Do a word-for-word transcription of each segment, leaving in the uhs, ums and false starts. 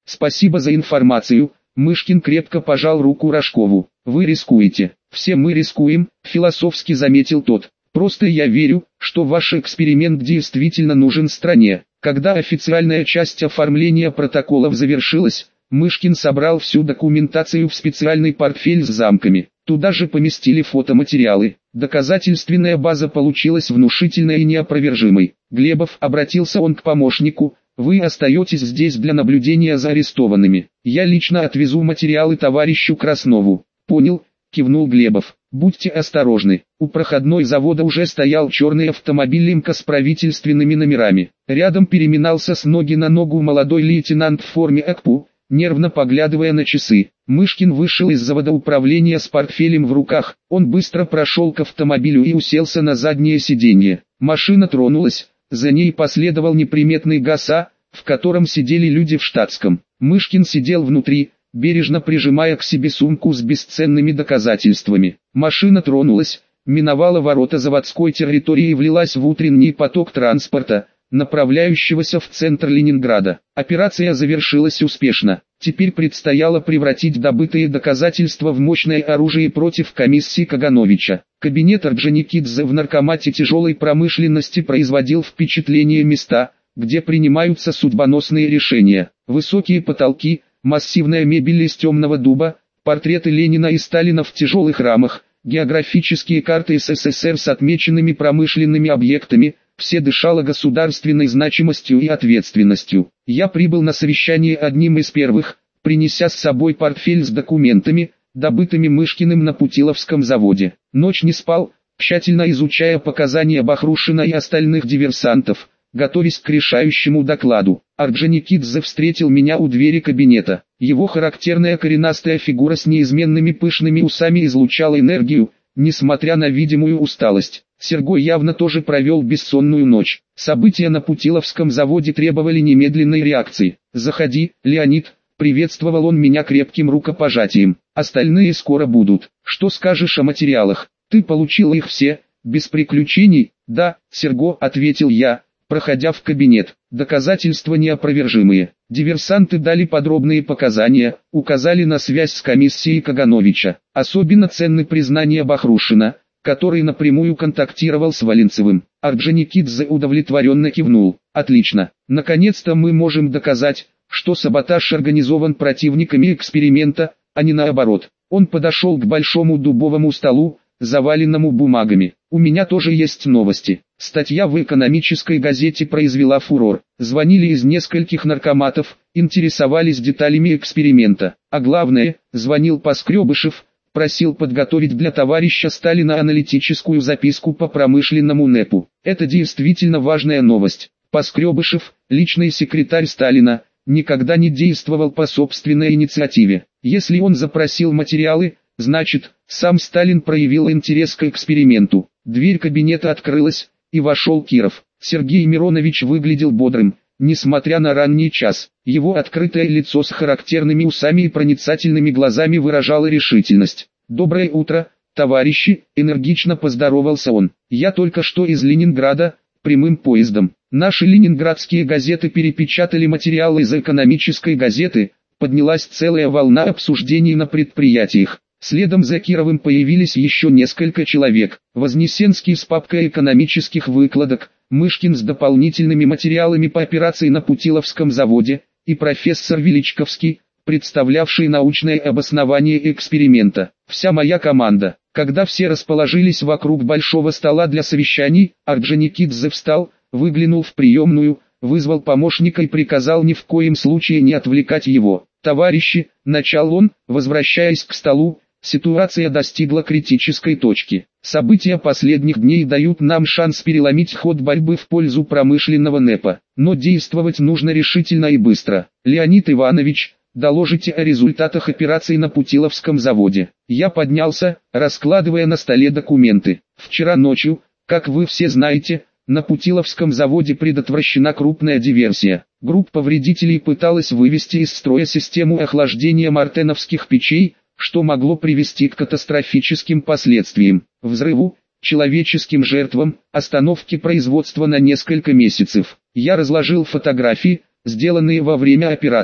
Спасибо за информацию. Мышкин крепко пожал руку Рожкову. Вы рискуете. Все мы рискуем, философски заметил тот. Просто я верю, что ваш эксперимент действительно нужен стране. Когда официальная часть оформления протоколов завершилась, Мышкин собрал всю документацию в специальный портфель с замками. Туда же поместили фотоматериалы. Доказательственная база получилась внушительной и неопровержимой. Глебов, обратился он к помощнику, вы остаетесь здесь для наблюдения за арестованными. Я лично отвезу материалы товарищу Краснову. Понял, кивнул Глебов. Будьте осторожны. У проходной завода уже стоял черный автомобиль «Лимка» с правительственными номерами. Рядом переминался с ноги на ногу молодой лейтенант в форме ЭКПУ, нервно поглядывая на часы. Мышкин вышел из завода управления с портфелем в руках. Он быстро прошел к автомобилю и уселся на заднее сиденье. Машина тронулась, за ней последовал неприметный ГАЗа, в котором сидели люди в штатском. Мышкин сидел внутри, бережно прижимая к себе сумку с бесценными доказательствами. Машина тронулась, миновала ворота заводской территории и влилась в утренний поток транспорта, направляющегося в центр Ленинграда. Операция завершилась успешно. Теперь предстояло превратить добытые доказательства в мощное оружие против комиссии Кагановича. Кабинет Орджоникидзе в наркомате тяжелой промышленности производил впечатление места, где принимаются судьбоносные решения. Высокие потолки, массивная мебель из темного дуба, портреты Ленина и Сталина в тяжелых рамах, географические карты СССР с отмеченными промышленными объектами, все дышало государственной значимостью и ответственностью. Я прибыл на совещание одним из первых, принеся с собой портфель с документами, добытыми Мышкиным на Путиловском заводе. Ночь не спал, тщательно изучая показания Бахрушина и остальных диверсантов, готовясь к решающему докладу. Орджоникидзе встретил меня у двери кабинета. Его характерная коренастая фигура с неизменными пышными усами излучала энергию, несмотря на видимую усталость. Сергой явно тоже провел бессонную ночь. События на Путиловском заводе требовали немедленной реакции. «Заходи, Леонид», приветствовал он меня крепким рукопожатием. «Остальные скоро будут. Что скажешь о материалах? Ты получил их все, без приключений?» «Да, Серго», ответил я, проходя в кабинет. «Доказательства неопровержимые. Диверсанты дали подробные показания, указали на связь с комиссией Кагановича. Особенно ценны признания Бахрушина, который напрямую контактировал с Валенцевым». Орджоникидзе удовлетворенно кивнул. «Отлично. Наконец-то мы можем доказать, что саботаж организован противниками эксперимента, а не наоборот». Он подошел к большому дубовому столу, заваленному бумагами. «У меня тоже есть новости. Статья в экономической газете произвела фурор. Звонили из нескольких наркоматов, интересовались деталями эксперимента. А главное, звонил Поскребышев, просил подготовить для товарища Сталина аналитическую записку по промышленному НЭПу. Это действительно важная новость. Поскребышев, личный секретарь Сталина, никогда не действовал по собственной инициативе. Если он запросил материалы, значит, сам Сталин проявил интерес к эксперименту». Дверь кабинета открылась, и вошел Киров. Сергей Миронович выглядел бодрым, несмотря на ранний час. Его открытое лицо с характерными усами и проницательными глазами выражало решительность. «Доброе утро, товарищи», — энергично поздоровался он. «Я только что из Ленинграда, прямым поездом. Наши ленинградские газеты перепечатали материалы из экономической газеты, поднялась целая волна обсуждений на предприятиях. Следом за Кировым появились еще несколько человек. Вознесенский с папкой экономических выкладок, Мышкин с дополнительными материалами по операции на Путиловском заводе, и профессор Величковский, представлявший научное обоснование эксперимента. Вся моя команда. Когда все расположились вокруг большого стола для совещаний, Орджоникидзе встал, выглянул в приемную, вызвал помощника и приказал ни в коем случае не отвлекать его. «Товарищи», — начал он, возвращаясь к столу, — «ситуация достигла критической точки. События последних дней дают нам шанс переломить ход борьбы в пользу промышленного НЭПа. Но действовать нужно решительно и быстро. Леонид Иванович, доложите о результатах операции на Путиловском заводе». Я поднялся, раскладывая на столе документы. «Вчера ночью, как вы все знаете, на Путиловском заводе предотвращена крупная диверсия. Группа вредителей пыталась вывести из строя систему охлаждения мартеновских печей, что могло привести к катастрофическим последствиям, взрыву, человеческим жертвам, остановке производства на несколько месяцев. Я разложил фотографии, сделанные во время операции.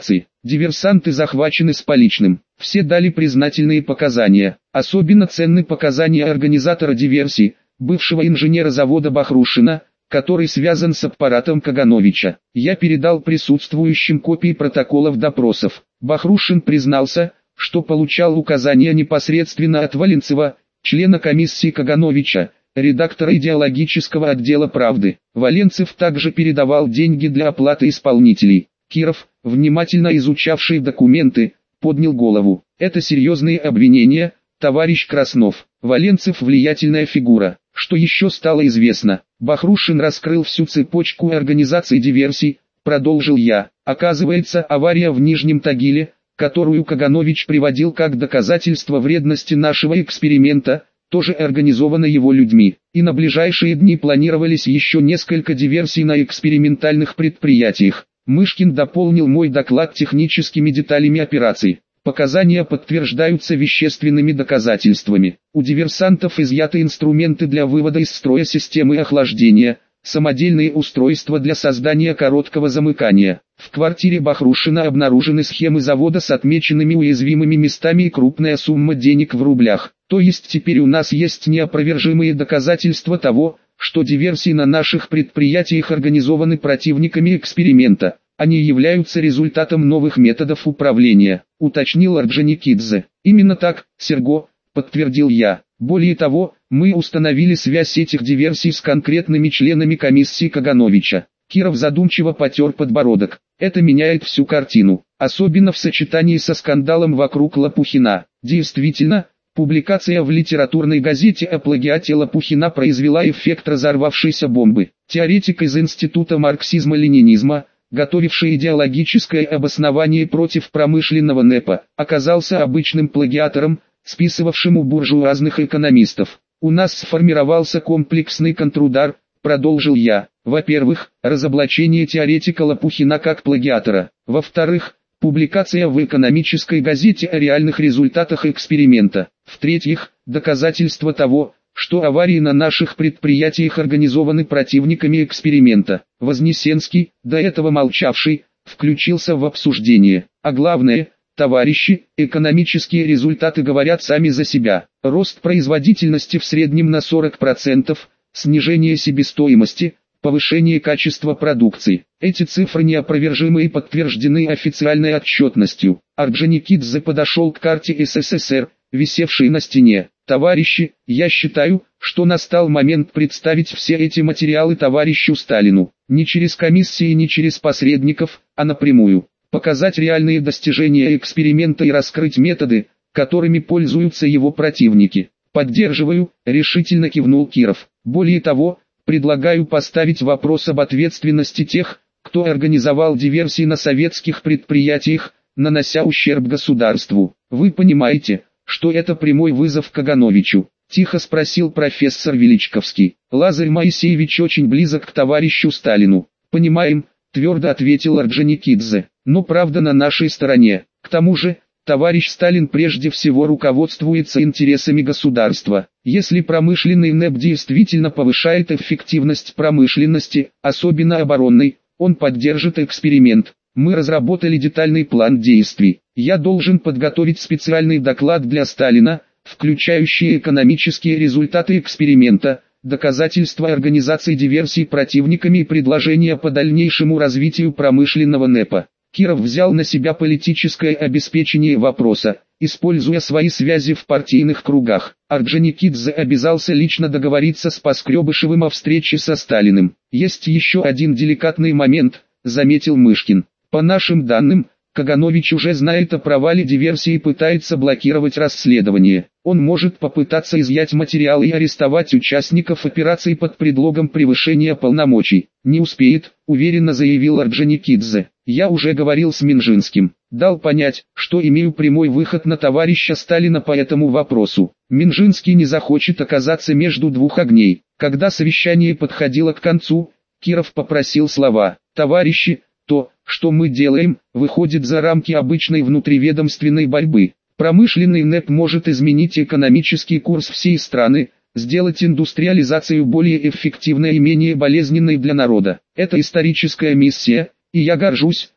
Диверсанты захвачены с поличным. Все дали признательные показания. Особенно ценны показания организатора диверсии, бывшего инженера завода Бахрушина, который связан с аппаратом Кагановича. Я передал присутствующим копии протоколов допросов. Бахрушин признался, что получал указания непосредственно от Валенцева, члена комиссии Кагановича, редактора идеологического отдела «Правды». Валенцев также передавал деньги для оплаты исполнителей. Киров, внимательно изучавший документы, поднял голову. Это серьезные обвинения, товарищ Краснов. Валенцев влиятельная фигура. Что еще стало известно? Бахрушин раскрыл всю цепочку организации диверсий, продолжил я. Оказывается, авария в Нижнем Тагиле, которую Каганович приводил как доказательство вредности нашего эксперимента, тоже организована его людьми. И на ближайшие дни планировались еще несколько диверсий на экспериментальных предприятиях. Мышкин дополнил мой доклад техническими деталями операций. Показания подтверждаются вещественными доказательствами. У диверсантов изъяты инструменты для вывода из строя системы охлаждения, самодельные устройства для создания короткого замыкания. В квартире Бахрушина обнаружены схемы завода с отмеченными уязвимыми местами и крупная сумма денег в рублях. То есть теперь у нас есть неопровержимые доказательства того, что диверсии на наших предприятиях организованы противниками эксперимента. Они являются результатом новых методов управления, уточнил Орджоникидзе. Именно так, Серго, подтвердил я. Более того, мы установили связь этих диверсий с конкретными членами комиссии Кагановича. Киров задумчиво потер подбородок. Это меняет всю картину, особенно в сочетании со скандалом вокруг Лопухина. Действительно, публикация в литературной газете о плагиате Лопухина произвела эффект разорвавшейся бомбы. Теоретик из Института марксизма-ленинизма, готовивший идеологическое обоснование против промышленного НЭПа, оказался обычным плагиатором, списывавшим у буржуазных экономистов. У нас сформировался комплексный контрудар, продолжил я. Во-первых, разоблачение теоретика Лопухина как плагиатора. Во-вторых, публикация в экономической газете о реальных результатах эксперимента. В-третьих, доказательство того, что аварии на наших предприятиях организованы противниками эксперимента. Вознесенский, до этого молчавший, включился в обсуждение. А главное, товарищи, экономические результаты говорят сами за себя. Рост производительности в среднем на сорок процентов, снижение себестоимости, повышение качества продукции. Эти цифры неопровержимы и подтверждены официальной отчетностью. Орджоникидзе подошел к карте СССР, висевшей на стене. Товарищи, я считаю, что настал момент представить все эти материалы товарищу Сталину. Не через комиссии, не через посредников, а напрямую. Показать реальные достижения эксперимента и раскрыть методы, которыми пользуются его противники. Поддерживаю, решительно кивнул Киров. Более того, предлагаю поставить вопрос об ответственности тех, кто организовал диверсии на советских предприятиях, нанося ущерб государству. Вы понимаете, что это прямой вызов Кагановичу? Тихо спросил профессор Величковский. Лазарь Моисеевич очень близок к товарищу Сталину. Понимаем, твердо ответил Орджоникидзе. Но правда на нашей стороне. К тому же, товарищ Сталин прежде всего руководствуется интересами государства. Если промышленный НЭП действительно повышает эффективность промышленности, особенно оборонной, он поддержит эксперимент. Мы разработали детальный план действий. Я должен подготовить специальный доклад для Сталина, включающий экономические результаты эксперимента, доказательства организации диверсий противниками и предложения по дальнейшему развитию промышленного НЭПа. Киров взял на себя политическое обеспечение вопроса, используя свои связи в партийных кругах. Орджоникидзе обязался лично договориться с Поскребышевым о встрече со Сталиным. Есть еще один деликатный момент, заметил Мышкин. По нашим данным, Каганович уже знает о провале диверсии и пытается блокировать расследование. Он может попытаться изъять материалы и арестовать участников операции под предлогом превышения полномочий. Не успеет, уверенно заявил Орджоникидзе. Я уже говорил с Минжинским. Дал понять, что имею прямой выход на товарища Сталина по этому вопросу. Минжинский не захочет оказаться между двух огней. Когда совещание подходило к концу, Киров попросил слова. Товарищи, то, что мы делаем, выходит за рамки обычной внутриведомственной борьбы. Промышленный НЭП может изменить экономический курс всей страны, сделать индустриализацию более эффективной и менее болезненной для народа. Это историческая миссия, и я горжусь,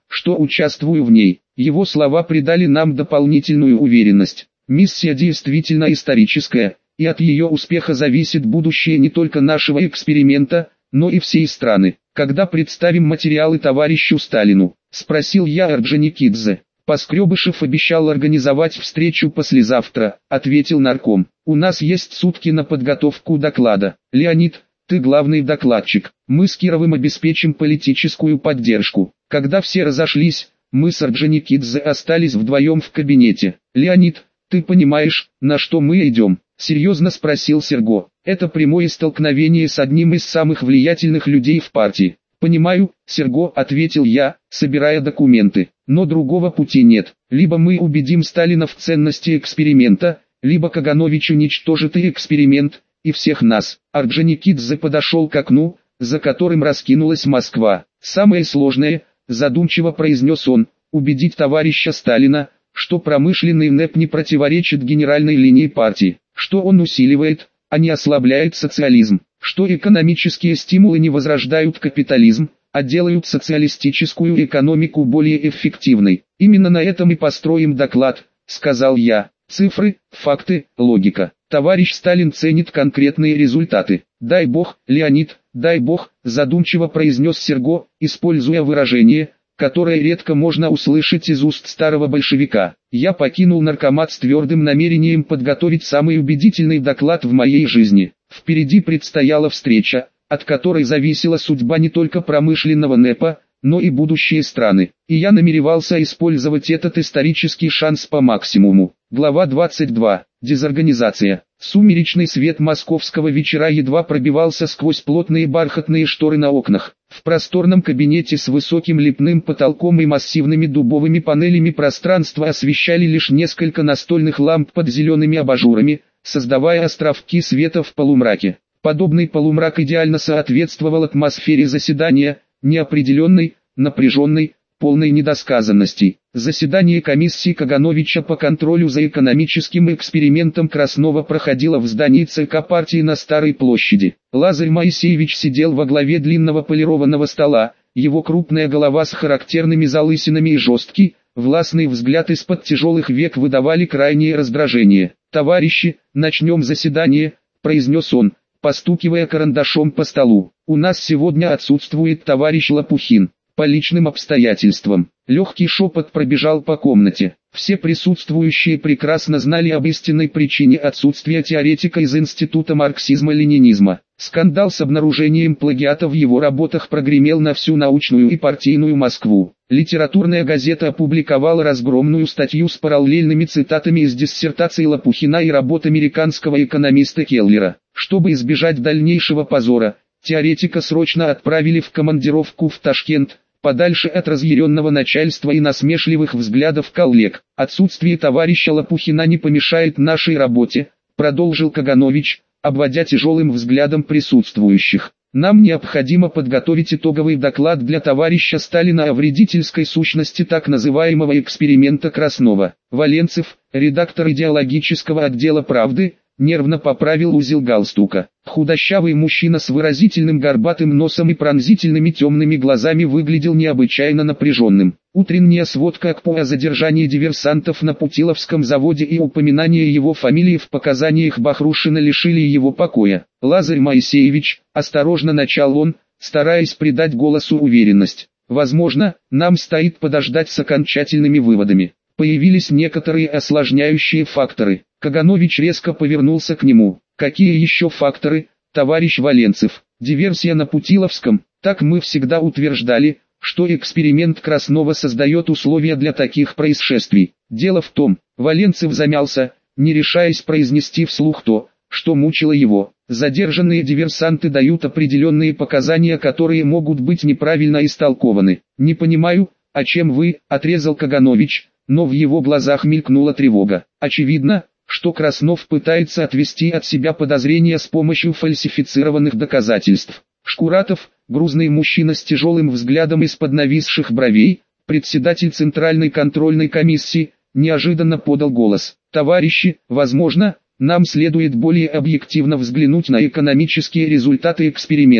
что участвую в ней. Его слова придали нам дополнительную уверенность. Миссия действительно историческая, и от ее успеха зависит будущее не только нашего эксперимента, но и всей страны. Когда представим материалы товарищу Сталину? Спросил я Орджоникидзе. Поскребышев обещал организовать встречу послезавтра, ответил нарком. У нас есть сутки на подготовку доклада. Леонид, ты главный докладчик. Мы с Кировым обеспечим политическую поддержку. Когда все разошлись, мы с Орджоникидзе остались вдвоем в кабинете. Леонид, ты понимаешь, на что мы идем? Серьезно спросил Серго. Это прямое столкновение с одним из самых влиятельных людей в партии. Понимаю, Серго, ответил я, собирая документы. Но другого пути нет. Либо мы убедим Сталина в ценности эксперимента, либо Каганович уничтожит и эксперимент, и всех нас. Орджоникидзе подошел к окну, за которым раскинулась Москва. Самое сложное, задумчиво произнес он, убедить товарища Сталина, что промышленный НЭП не противоречит генеральной линии партии, что он усиливает, а не ослабляет социализм, что экономические стимулы не возрождают капитализм, а делают социалистическую экономику более эффективной. Именно на этом и построим доклад, сказал я. Цифры, факты, логика. Товарищ Сталин ценит конкретные результаты. Дай бог, Леонид, дай бог, задумчиво произнес Серго, используя выражение, которое редко можно услышать из уст старого большевика. Я покинул наркомат с твердым намерением подготовить самый убедительный доклад в моей жизни. Впереди предстояла встреча, от которой зависела судьба не только промышленного НЭПа, но и будущее страны. И я намеревался использовать этот исторический шанс по максимуму. Глава двадцать два. Дезорганизация. Сумеречный свет московского вечера едва пробивался сквозь плотные бархатные шторы на окнах. В просторном кабинете с высоким лепным потолком и массивными дубовыми панелями пространство освещали лишь несколько настольных ламп под зелеными абажурами, создавая островки света в полумраке. Подобный полумрак идеально соответствовал атмосфере заседания, неопределенной, напряженной, полной недосказанностей. Заседание комиссии Кагановича по контролю за экономическим экспериментом Краснова проходило в здании ЦК партии на Старой площади. Лазарь Моисеевич сидел во главе длинного полированного стола, его крупная голова с характерными залысинами и жесткий, властный взгляд из-под тяжелых век выдавали крайнее раздражение. «Товарищи, начнем заседание», — произнес он, постукивая карандашом по столу. «У нас сегодня отсутствует товарищ Лопухин. По личным обстоятельствам». Легкий шепот пробежал по комнате. Все присутствующие прекрасно знали об истинной причине отсутствия теоретика из Института марксизма-ленинизма. Скандал с обнаружением плагиата в его работах прогремел на всю научную и партийную Москву. Литературная газета опубликовала разгромную статью с параллельными цитатами из диссертаций Лопухина и работ американского экономиста Келлера. Чтобы избежать дальнейшего позора, теоретика срочно отправили в командировку в Ташкент, подальше от разъяренного начальства и насмешливых взглядов коллег. «Отсутствие товарища Лопухина не помешает нашей работе», продолжил Каганович, обводя тяжелым взглядом присутствующих. «Нам необходимо подготовить итоговый доклад для товарища Сталина о вредительской сущности так называемого эксперимента Краснова». Валенцев, редактор идеологического отдела «Правды», нервно поправил узел галстука. Худощавый мужчина с выразительным горбатым носом и пронзительными темными глазами выглядел необычайно напряженным. Утренняя сводка КПО о задержании диверсантов на Путиловском заводе и упоминание его фамилии в показаниях Бахрушина лишили его покоя. «Лазарь Моисеевич», осторожно начал он, стараясь придать голосу уверенность. «Возможно, нам стоит подождать с окончательными выводами. Появились некоторые осложняющие факторы». Каганович резко повернулся к нему. «Какие еще факторы, товарищ Валенцев?» «Диверсия на Путиловском. Так мы всегда утверждали, что эксперимент Краснова создает условия для таких происшествий. Дело в том», Валенцев замялся, не решаясь произнести вслух то, что мучило его. «Задержанные диверсанты дают определенные показания, которые могут быть неправильно истолкованы». «Не понимаю, о чем вы», отрезал Каганович, но в его глазах мелькнула тревога. «Очевидно, что Краснов пытается отвести от себя подозрения с помощью фальсифицированных доказательств». Шкуратов, грузный мужчина с тяжелым взглядом из-под нависших бровей, председатель Центральной контрольной комиссии, неожиданно подал голос. «Товарищи, возможно, нам следует более объективно взглянуть на экономические результаты эксперимента.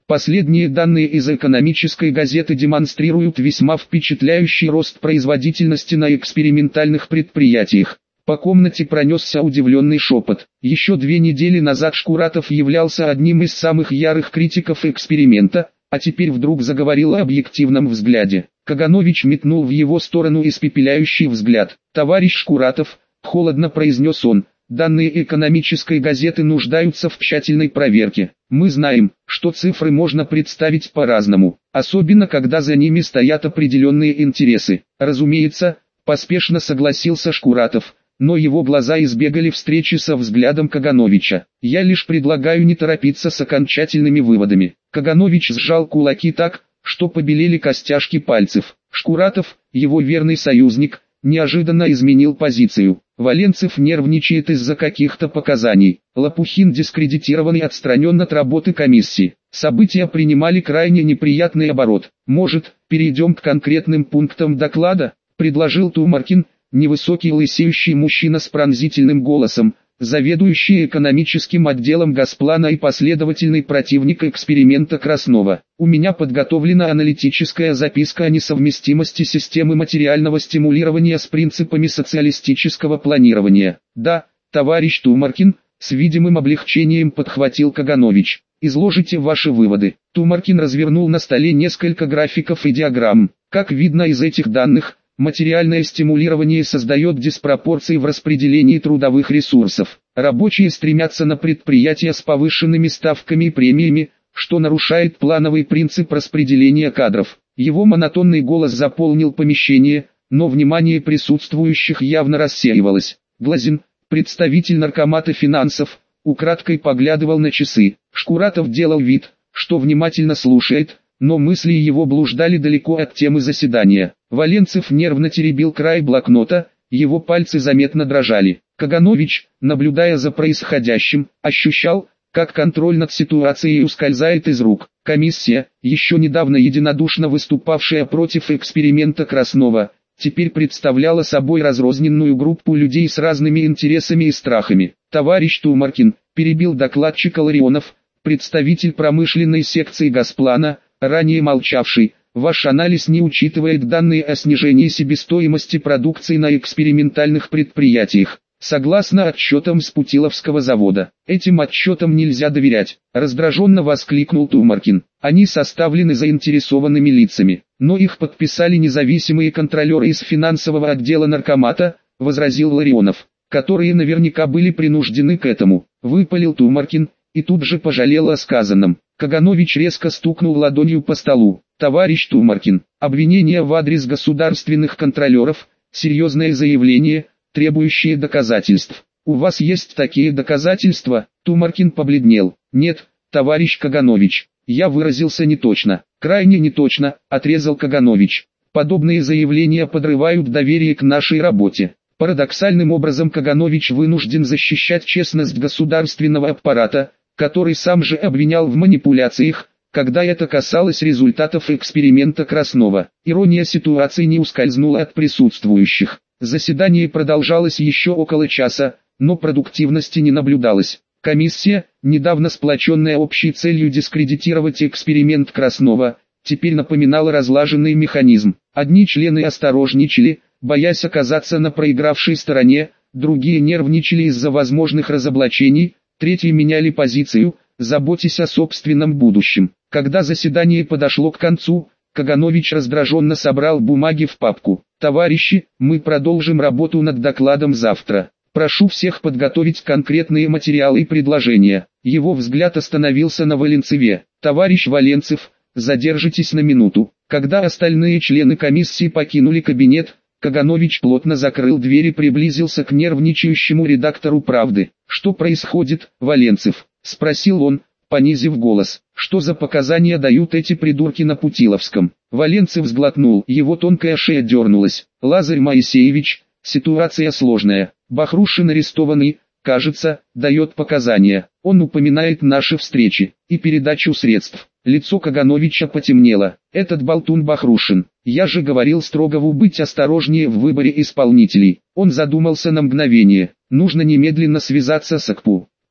Последние данные из экономической газеты демонстрируют весьма впечатляющий рост производительности на экспериментальных предприятиях. По комнате пронесся удивленный шепот. Еще две недели назад Шкуратов являлся одним из самых ярых критиков эксперимента, а теперь вдруг заговорил о объективном взгляде. Каганович метнул в его сторону испепеляющий взгляд. «Товарищ Шкуратов», — холодно произнес он, — «данные экономической газеты нуждаются в тщательной проверке. Мы знаем, что цифры можно представить по-разному, особенно когда за ними стоят определенные интересы. Разумеется», — поспешно согласился Шкуратов, но его глаза избегали встречи со взглядом Кагановича. «Я лишь предлагаю не торопиться с окончательными выводами». Каганович сжал кулаки так, что побелели костяшки пальцев. Шкуратов, его верный союзник, неожиданно изменил позицию. Валенцев нервничает из-за каких-то показаний. Лопухин дискредитирован и отстранен от работы комиссии. События принимали крайне неприятный оборот. «Может, перейдем к конкретным пунктам доклада?» – предложил Тумаркин, невысокий лысеющий мужчина с пронзительным голосом, заведующий экономическим отделом Госплана и последовательный противник эксперимента Краснова. «У меня подготовлена аналитическая записка о несовместимости системы материального стимулирования с принципами социалистического планирования». «Да, товарищ Тумаркин», — с видимым облегчением подхватил Каганович. «Изложите ваши выводы». Тумаркин развернул на столе несколько графиков и диаграмм. «Как видно из этих данных, материальное стимулирование создает диспропорции в распределении трудовых ресурсов. Рабочие стремятся на предприятия с повышенными ставками и премиями, что нарушает плановый принцип распределения кадров». Его монотонный голос заполнил помещение, но внимание присутствующих явно рассеивалось. Глазин, представитель наркомата финансов, украдкой поглядывал на часы. Шкуратов делал вид, что внимательно слушает, но мысли его блуждали далеко от темы заседания. Валенцев нервно теребил край блокнота, его пальцы заметно дрожали. Каганович, наблюдая за происходящим, ощущал, как контроль над ситуацией ускользает из рук. Комиссия, еще недавно единодушно выступавшая против эксперимента Краснова, теперь представляла собой разрозненную группу людей с разными интересами и страхами. «Товарищ Тумаркин», — перебил докладчик Ларионов, представитель промышленной секции Госплана, ранее молчавший, «ваш анализ не учитывает данные о снижении себестоимости продукции на экспериментальных предприятиях. Согласно отчетам с Путиловского завода, этим отчетам нельзя доверять», — раздраженно воскликнул Тумаркин. «Они составлены заинтересованными лицами, но их подписали независимые контролеры из финансового отдела наркомата», — возразил Ларионов, «которые наверняка были принуждены к этому», — выпалил Тумаркин, и тут же пожалел о сказанном. Каганович резко стукнул ладонью по столу. «Товарищ Тумаркин, обвинение в адрес государственных контролеров, серьезное заявление, требующее доказательств. У вас есть такие доказательства?» Тумаркин побледнел. «Нет, товарищ Каганович, я выразился неточно». «Крайне неточно», — отрезал Каганович. «Подобные заявления подрывают доверие к нашей работе». Парадоксальным образом Каганович вынужден защищать честность государственного аппарата, который сам же обвинял в манипуляциях, когда это касалось результатов эксперимента Краснова. Ирония ситуации не ускользнула от присутствующих. Заседание продолжалось еще около часа, но продуктивности не наблюдалось. Комиссия, недавно сплоченная общей целью дискредитировать эксперимент Краснова, теперь напоминала разлаженный механизм. Одни члены осторожничали, боясь оказаться на проигравшей стороне, другие нервничали из-за возможных разоблачений, третьи меняли позицию, заботясь о собственном будущем. Когда заседание подошло к концу, Каганович раздраженно собрал бумаги в папку. «Товарищи, мы продолжим работу над докладом завтра. Прошу всех подготовить конкретные материалы и предложения». Его взгляд остановился на Валенцеве. «Товарищ Валенцев, задержитесь на минуту». Когда остальные члены комиссии покинули кабинет, Каганович плотно закрыл дверь и приблизился к нервничающему редактору «Правды». «Что происходит, Валенцев?» – спросил он, понизив голос. «Что за показания дают эти придурки на Путиловском?» Валенцев сглотнул, его тонкая шея дернулась. «Лазарь Моисеевич, ситуация сложная. Бахрушин арестованный, кажется, дает показания. Он упоминает наши встречи и передачу средств». Лицо Кагановича потемнело. «Этот болтун Бахрушин. Я же говорил Строгову быть осторожнее в выборе исполнителей». Он задумался на мгновение. «Нужно немедленно связаться с АКПУ.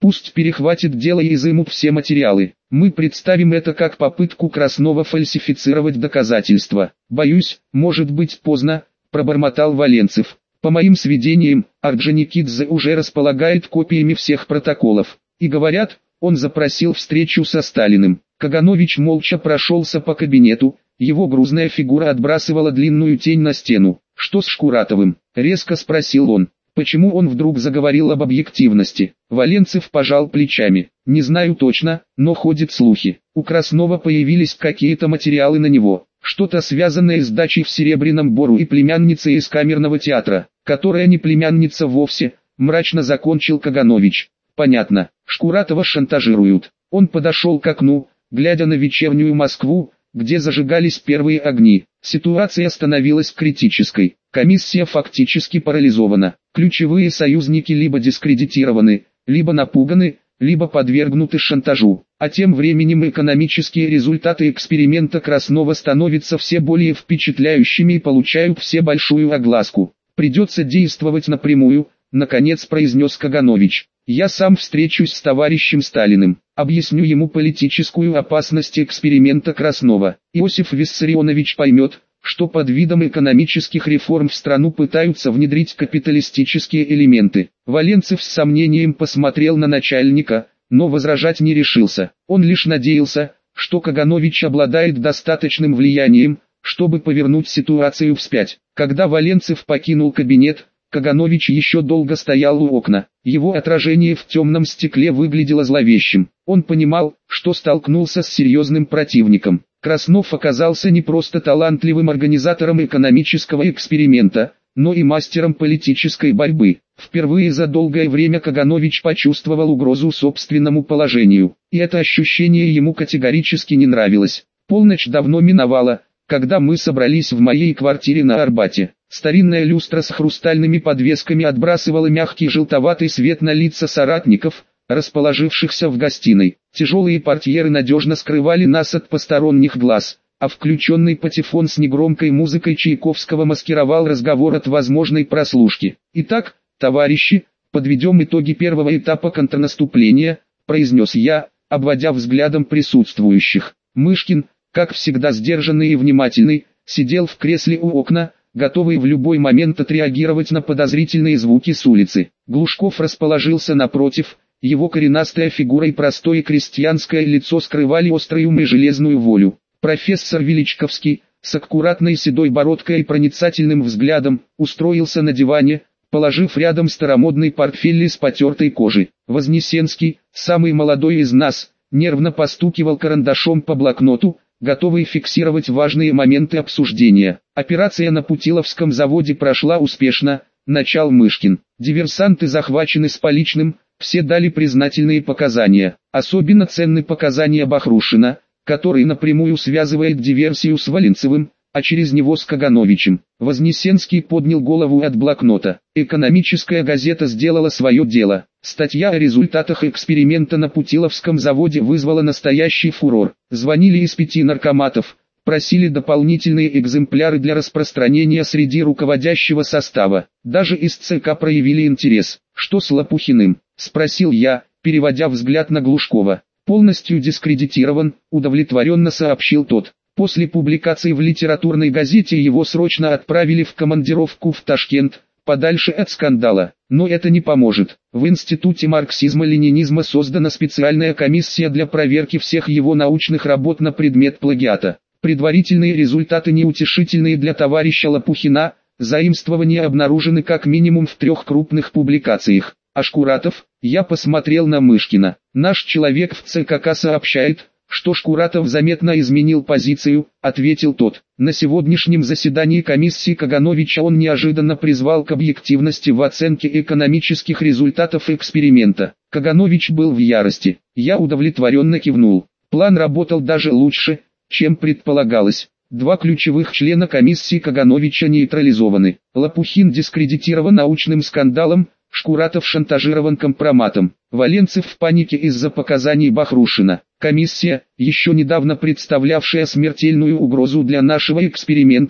Пусть перехватит дело и изымут все материалы. Мы представим это как попытку Краснова фальсифицировать доказательства. Боюсь, может быть поздно, пробормотал Валенцев. По моим сведениям, Орджоникидзе уже располагает копиями всех протоколов. И говорят, он запросил встречу со Сталиным. Каганович молча прошелся по кабинету, его грузная фигура отбрасывала длинную тень на стену. «Что с Шкуратовым?» — резко спросил он. Почему он вдруг заговорил об объективности? Валенцев пожал плечами. Не знаю точно, но ходят слухи. У Краснова появились какие-то материалы на него. Что-то связанное с дачей в Серебряном Бору и племянницей из камерного театра, которая не племянница вовсе, мрачно закончил Каганович. Понятно, Шкуратова шантажируют. Он подошел к окну, глядя на вечернюю Москву, где зажигались первые огни. Ситуация становилась критической. Комиссия фактически парализована. Ключевые союзники либо дискредитированы, либо напуганы, либо подвергнуты шантажу. А тем временем экономические результаты эксперимента Краснова становятся все более впечатляющими и получают все большую огласку. Придется действовать напрямую, наконец произнес Каганович. Я сам встречусь с товарищем Сталиным, объясню ему политическую опасность эксперимента Краснова. Иосиф Виссарионович поймет, что под видом экономических реформ в страну пытаются внедрить капиталистические элементы. Валенцев с сомнением посмотрел на начальника, но возражать не решился. Он лишь надеялся, что Каганович обладает достаточным влиянием, чтобы повернуть ситуацию вспять. Когда Валенцев покинул кабинет, Каганович еще долго стоял у окна. Его отражение в темном стекле выглядело зловещим. Он понимал, что столкнулся с серьезным противником. Краснов оказался не просто талантливым организатором экономического эксперимента, но и мастером политической борьбы. Впервые за долгое время Каганович почувствовал угрозу собственному положению, и это ощущение ему категорически не нравилось. Полночь давно миновала, когда мы собрались в моей квартире на Арбате. Старинная люстра с хрустальными подвесками отбрасывала мягкий желтоватый свет на лица соратников, расположившихся в гостиной. Тяжелые портьеры надежно скрывали нас от посторонних глаз, а включенный патефон с негромкой музыкой Чайковского маскировал разговор от возможной прослушки. «Итак, товарищи, подведем итоги первого этапа контрнаступления», произнес я, обводя взглядом присутствующих. Мышкин, как всегда сдержанный и внимательный, сидел в кресле у окна, готовый в любой момент отреагировать на подозрительные звуки с улицы. Глушков расположился напротив, его коренастая фигура и простое крестьянское лицо скрывали острый ум и железную волю. Профессор Величковский, с аккуратной седой бородкой и проницательным взглядом, устроился на диване, положив рядом старомодный портфель из потертой кожи. Вознесенский, самый молодой из нас, нервно постукивал карандашом по блокноту, готовый фиксировать важные моменты обсуждения. Операция на Путиловском заводе прошла успешно, начал Мышкин. Диверсанты захвачены с поличным, все дали признательные показания. Особенно ценны показания Бахрушина, который напрямую связывает диверсию с Валенцевым, а через него с Кагановичем. Вознесенский поднял голову от блокнота. Экономическая газета сделала свое дело. Статья о результатах эксперимента на Путиловском заводе вызвала настоящий фурор. Звонили из пяти наркоматов, просили дополнительные экземпляры для распространения среди руководящего состава. Даже из ЦК проявили интерес. «Что с Лопухиным?» – спросил я, переводя взгляд на Глушкова. «Полностью дискредитирован», – удовлетворенно сообщил тот. После публикации в литературной газете его срочно отправили в командировку в Ташкент, подальше от скандала. Но это не поможет. В Институте марксизма-ленинизма создана специальная комиссия для проверки всех его научных работ на предмет плагиата. Предварительные результаты неутешительные для товарища Лопухина, заимствования обнаружены как минимум в трех крупных публикациях. А Шкуратов, я посмотрел на Мышкина. Наш человек в ЦКК сообщает, что Шкуратов заметно изменил позицию, ответил тот. На сегодняшнем заседании комиссии Кагановича он неожиданно призвал к объективности в оценке экономических результатов эксперимента. Каганович был в ярости. Я удовлетворенно кивнул. План работал даже лучше, чем предполагалось. Два ключевых члена комиссии Кагановича нейтрализованы. Лопухин дискредитирован научным скандалом, Шкуратов шантажирован компроматом. Валенцев в панике из-за показаний Бахрушина. Комиссия, еще недавно представлявшая смертельную угрозу для нашего эксперимента,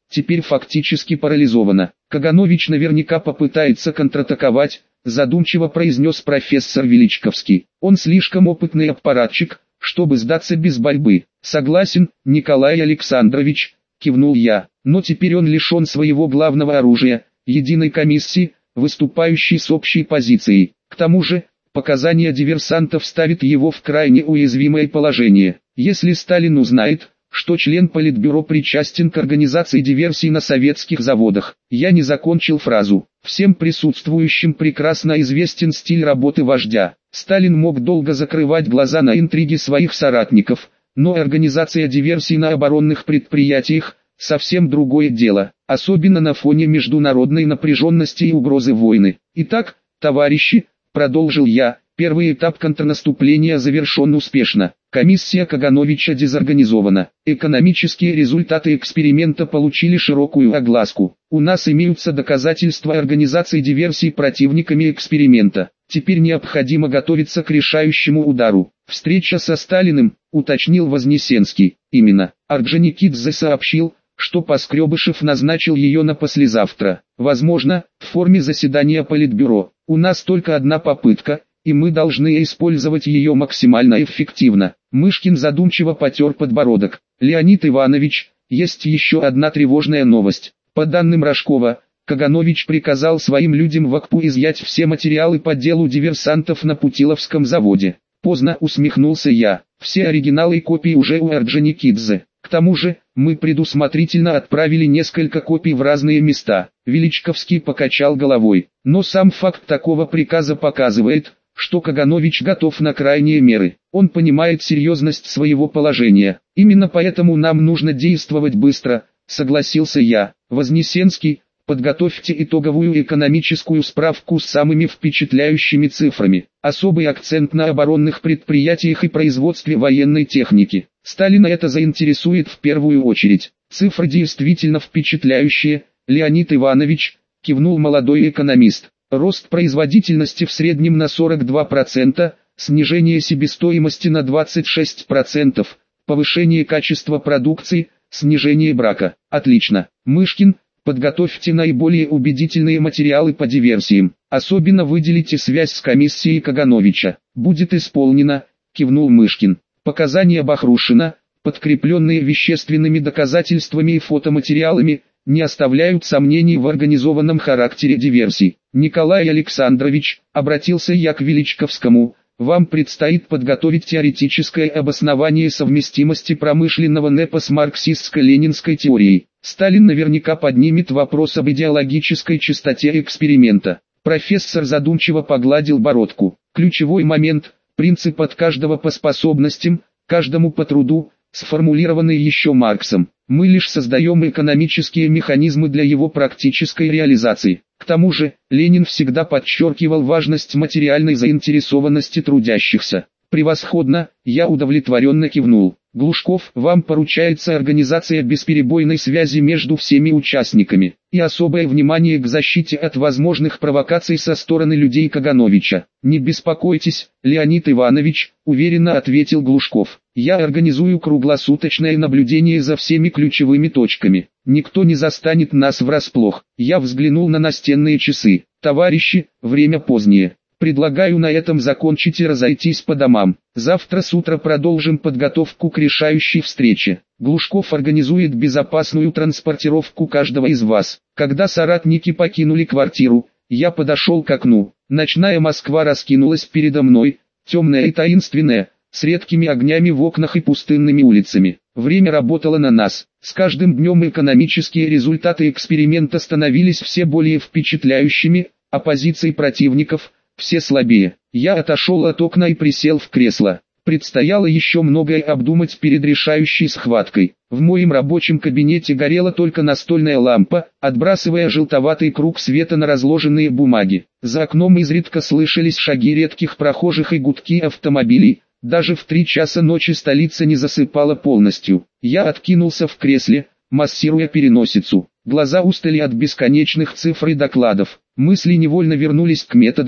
теперь фактически парализована. Каганович наверняка попытается контратаковать, задумчиво произнес профессор Величковский. Он слишком опытный аппаратчик, чтобы сдаться без борьбы. Согласен, Николай Александрович, кивнул я, но теперь он лишен своего главного оружия, единой комиссии, выступающей с общей позицией. К тому же, показания диверсантов ставят его в крайне уязвимое положение. Если Сталин узнает, что член Политбюро причастен к организации диверсий на советских заводах. Я не закончил фразу. Всем присутствующим прекрасно известен стиль работы вождя. Сталин мог долго закрывать глаза на интриги своих соратников, но организация диверсий на оборонных предприятиях – совсем другое дело, особенно на фоне международной напряженности и угрозы войны. Итак, товарищи, продолжил я, первый этап контрнаступления завершен успешно. Комиссия Кагановича дезорганизована. Экономические результаты эксперимента получили широкую огласку. У нас имеются доказательства организации диверсий противниками эксперимента. Теперь необходимо готовиться к решающему удару. Встреча со Сталиным, уточнил Вознесенский. Именно. Орджоникидзе сообщил, что Поскребышев назначил ее на послезавтра. Возможно, в форме заседания Политбюро. У нас только одна попытка, и мы должны использовать ее максимально эффективно. Мышкин задумчиво потер подбородок. Леонид Иванович, есть еще одна тревожная новость. По данным Рожкова, Каганович приказал своим людям в Акпу изъять все материалы по делу диверсантов на Путиловском заводе. Поздно, усмехнулся я. Все оригиналы и копии уже у Орджоникидзе. К тому же, мы предусмотрительно отправили несколько копий в разные места. Величковский покачал головой. Но сам факт такого приказа показывает, что Каганович готов на крайние меры. Он понимает серьезность своего положения. Именно поэтому нам нужно действовать быстро, согласился я. Вознесенский, подготовьте итоговую экономическую справку с самыми впечатляющими цифрами. Особый акцент на оборонных предприятиях и производстве военной техники. Сталина это заинтересует в первую очередь. Цифры действительно впечатляющие, Леонид Иванович, кивнул молодой экономист. Рост производительности в среднем на сорок два процента, снижение себестоимости на двадцать шесть процентов, повышение качества продукции, снижение брака. Отлично. Мышкин, подготовьте наиболее убедительные материалы по диверсиям. Особенно выделите связь с комиссией Кагановича. Будет исполнено, кивнул Мышкин. Показания Бахрушина, подкрепленные вещественными доказательствами и фотоматериалами, не оставляют сомнений в организованном характере диверсий. Николай Александрович, обратился я к Величковскому, вам предстоит подготовить теоретическое обоснование совместимости промышленного НЭПа с марксистско-ленинской теорией. Сталин наверняка поднимет вопрос об идеологической чистоте эксперимента. Профессор задумчиво погладил бородку. Ключевой момент, принцип от каждого по способностям, каждому по труду, сформулированный еще Марксом. Мы лишь создаем экономические механизмы для его практической реализации. К тому же, Ленин всегда подчеркивал важность материальной заинтересованности трудящихся. Превосходно, я удовлетворенно кивнул. Глушков, вам поручается организация бесперебойной связи между всеми участниками, и особое внимание к защите от возможных провокаций со стороны людей Кагановича. Не беспокойтесь, Леонид Иванович, уверенно ответил Глушков. Я организую круглосуточное наблюдение за всеми ключевыми точками. Никто не застанет нас врасплох. Я взглянул на настенные часы. Товарищи, время позднее. Предлагаю на этом закончить и разойтись по домам. Завтра с утра продолжим подготовку к решающей встрече. Глушков организует безопасную транспортировку каждого из вас. Когда соратники покинули квартиру, я подошел к окну. Ночная Москва раскинулась передо мной, темная и таинственная, с редкими огнями в окнах и пустынными улицами. Время работало на нас. С каждым днем экономические результаты эксперимента становились все более впечатляющими, а позиции противников – все слабее. Я отошел от окна и присел в кресло. Предстояло еще многое обдумать перед решающей схваткой. В моем рабочем кабинете горела только настольная лампа, отбрасывая желтоватый круг света на разложенные бумаги. За окном изредка слышались шаги редких прохожих и гудки автомобилей. Даже в три часа ночи столица не засыпала полностью. Я откинулся в кресле, массируя переносицу. Глаза устали от бесконечных цифр и докладов. Мысли невольно вернулись к методам,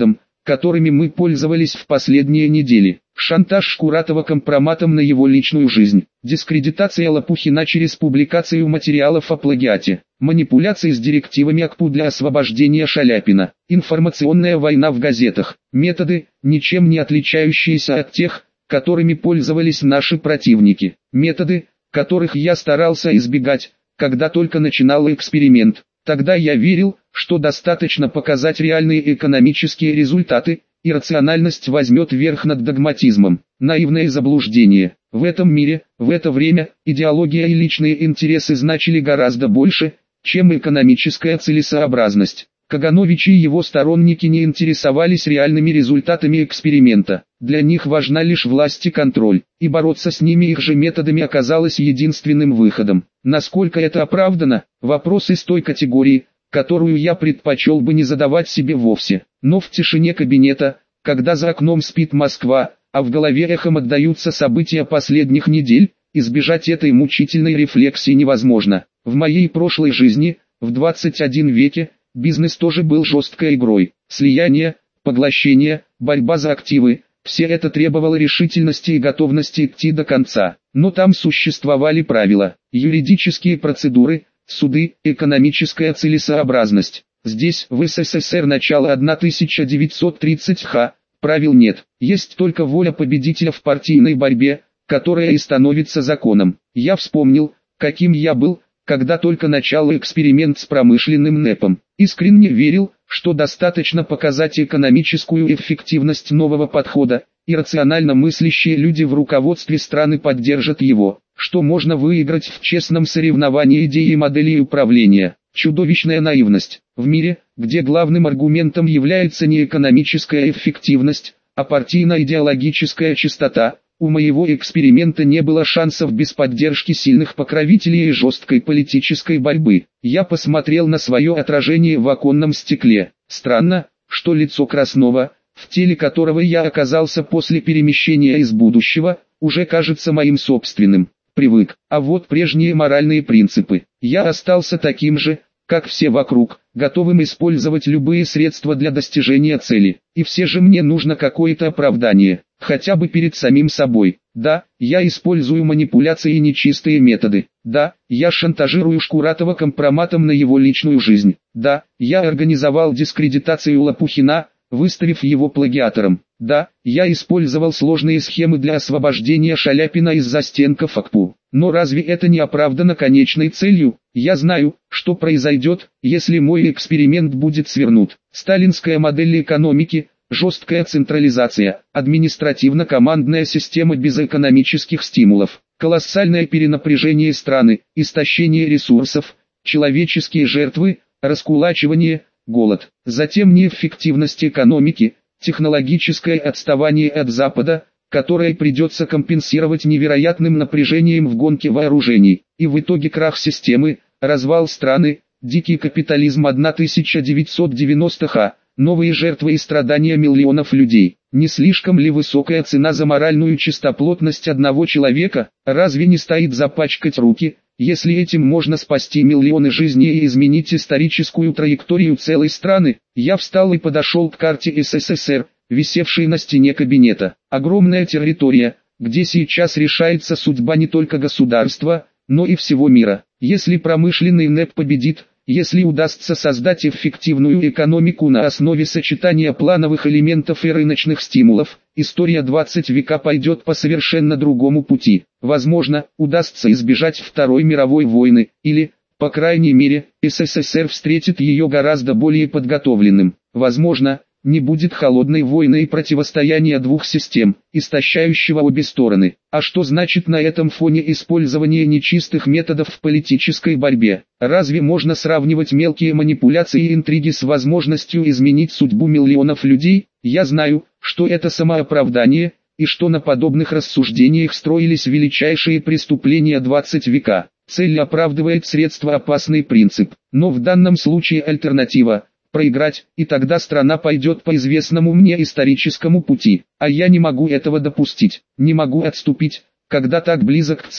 которыми мы пользовались в последние недели. Шантаж Шкуратова компроматом на его личную жизнь. Дискредитация Лопухина через публикацию материалов о плагиате. Манипуляции с директивами АКПУ для освобождения Шаляпина. Информационная война в газетах. Методы, ничем не отличающиеся от тех, которыми пользовались наши противники. Методы, которых я старался избегать, когда только начинал эксперимент. Тогда я верил, что достаточно показать реальные экономические результаты, и рациональность возьмет верх над догматизмом. Наивное заблуждение. В этом мире, в это время, идеология и личные интересы значили гораздо больше, чем экономическая целесообразность. Каганович и его сторонники не интересовались реальными результатами эксперимента. Для них важна лишь власть и контроль, и бороться с ними их же методами оказалось единственным выходом. Насколько это оправдано, вопрос из той категории, которую я предпочел бы не задавать себе вовсе. Но в тишине кабинета, когда за окном спит Москва, а в голове эхом отдаются события последних недель, избежать этой мучительной рефлексии невозможно. В моей прошлой жизни, в двадцать первом веке, бизнес тоже был жесткой игрой. Слияние, поглощение, борьба за активы – все это требовало решительности и готовности идти до конца. Но там существовали правила, юридические процедуры, суды, экономическая целесообразность. Здесь, в СССР начала тысяча девятьсот тридцатых, правил нет. Есть только воля победителя в партийной борьбе, которая и становится законом. Я вспомнил, каким я был, когда только начал эксперимент с промышленным НЭПом. Искренне верил, что достаточно показать экономическую эффективность нового подхода, и рационально мыслящие люди в руководстве страны поддержат его, что можно выиграть в честном соревновании идей и моделей управления. Чудовищная наивность. В мире, где главным аргументом является не экономическая эффективность, а партийно-идеологическая чистота, у моего эксперимента не было шансов без поддержки сильных покровителей и жесткой политической борьбы. Я посмотрел на свое отражение в оконном стекле. Странно, что лицо Краснова, в теле которого я оказался после перемещения из будущего, уже кажется моим собственным. Привык. А вот прежние моральные принципы. Я остался таким же, как все вокруг, готовым использовать любые средства для достижения цели. И все же мне нужно какое-то оправдание, хотя бы перед самим собой. Да, я использую манипуляции и нечистые методы. Да, я шантажирую Шкуратова компроматом на его личную жизнь. Да, я организовал дискредитацию Лопухина, выставив его плагиатором. Да, я использовал сложные схемы для освобождения Шаляпина из застенков АКПУ. Но разве это не оправдано конечной целью? Я знаю, что произойдет, если мой эксперимент будет свернут. Сталинская модель экономики, жесткая централизация, административно-командная система без экономических стимулов, колоссальное перенапряжение страны, истощение ресурсов, человеческие жертвы, раскулачивание, голод. Затем неэффективность экономики, технологическое отставание от Запада, которое придется компенсировать невероятным напряжением в гонке вооружений, и в итоге крах системы, развал страны, дикий капитализм тысяча девятьсот девяностых, новые жертвы и страдания миллионов людей. Не слишком ли высокая цена за моральную чистоплотность одного человека? Разве не стоит запачкать руки, если этим можно спасти миллионы жизней и изменить историческую траекторию целой страны? Я встал и подошел к карте СССР, висевшей на стене кабинета. Огромная территория, где сейчас решается судьба не только государства, но и всего мира. Если промышленный НЭП победит, если удастся создать эффективную экономику на основе сочетания плановых элементов и рыночных стимулов, история двадцатого века пойдет по совершенно другому пути. Возможно, удастся избежать Второй мировой войны, или, по крайней мере, СССР встретит ее гораздо более подготовленным. Возможно, не будет холодной войны и противостояния двух систем, истощающего обе стороны. А что значит на этом фоне использование нечистых методов в политической борьбе? Разве можно сравнивать мелкие манипуляции и интриги с возможностью изменить судьбу миллионов людей? Я знаю, что это самооправдание, и что на подобных рассуждениях строились величайшие преступления двадцатого века. Цель оправдывает средства, опасный принцип. Но в данном случае альтернатива – проиграть, и тогда страна пойдет по известному мне историческому пути. А я не могу этого допустить, не могу отступить, когда так близок к цели.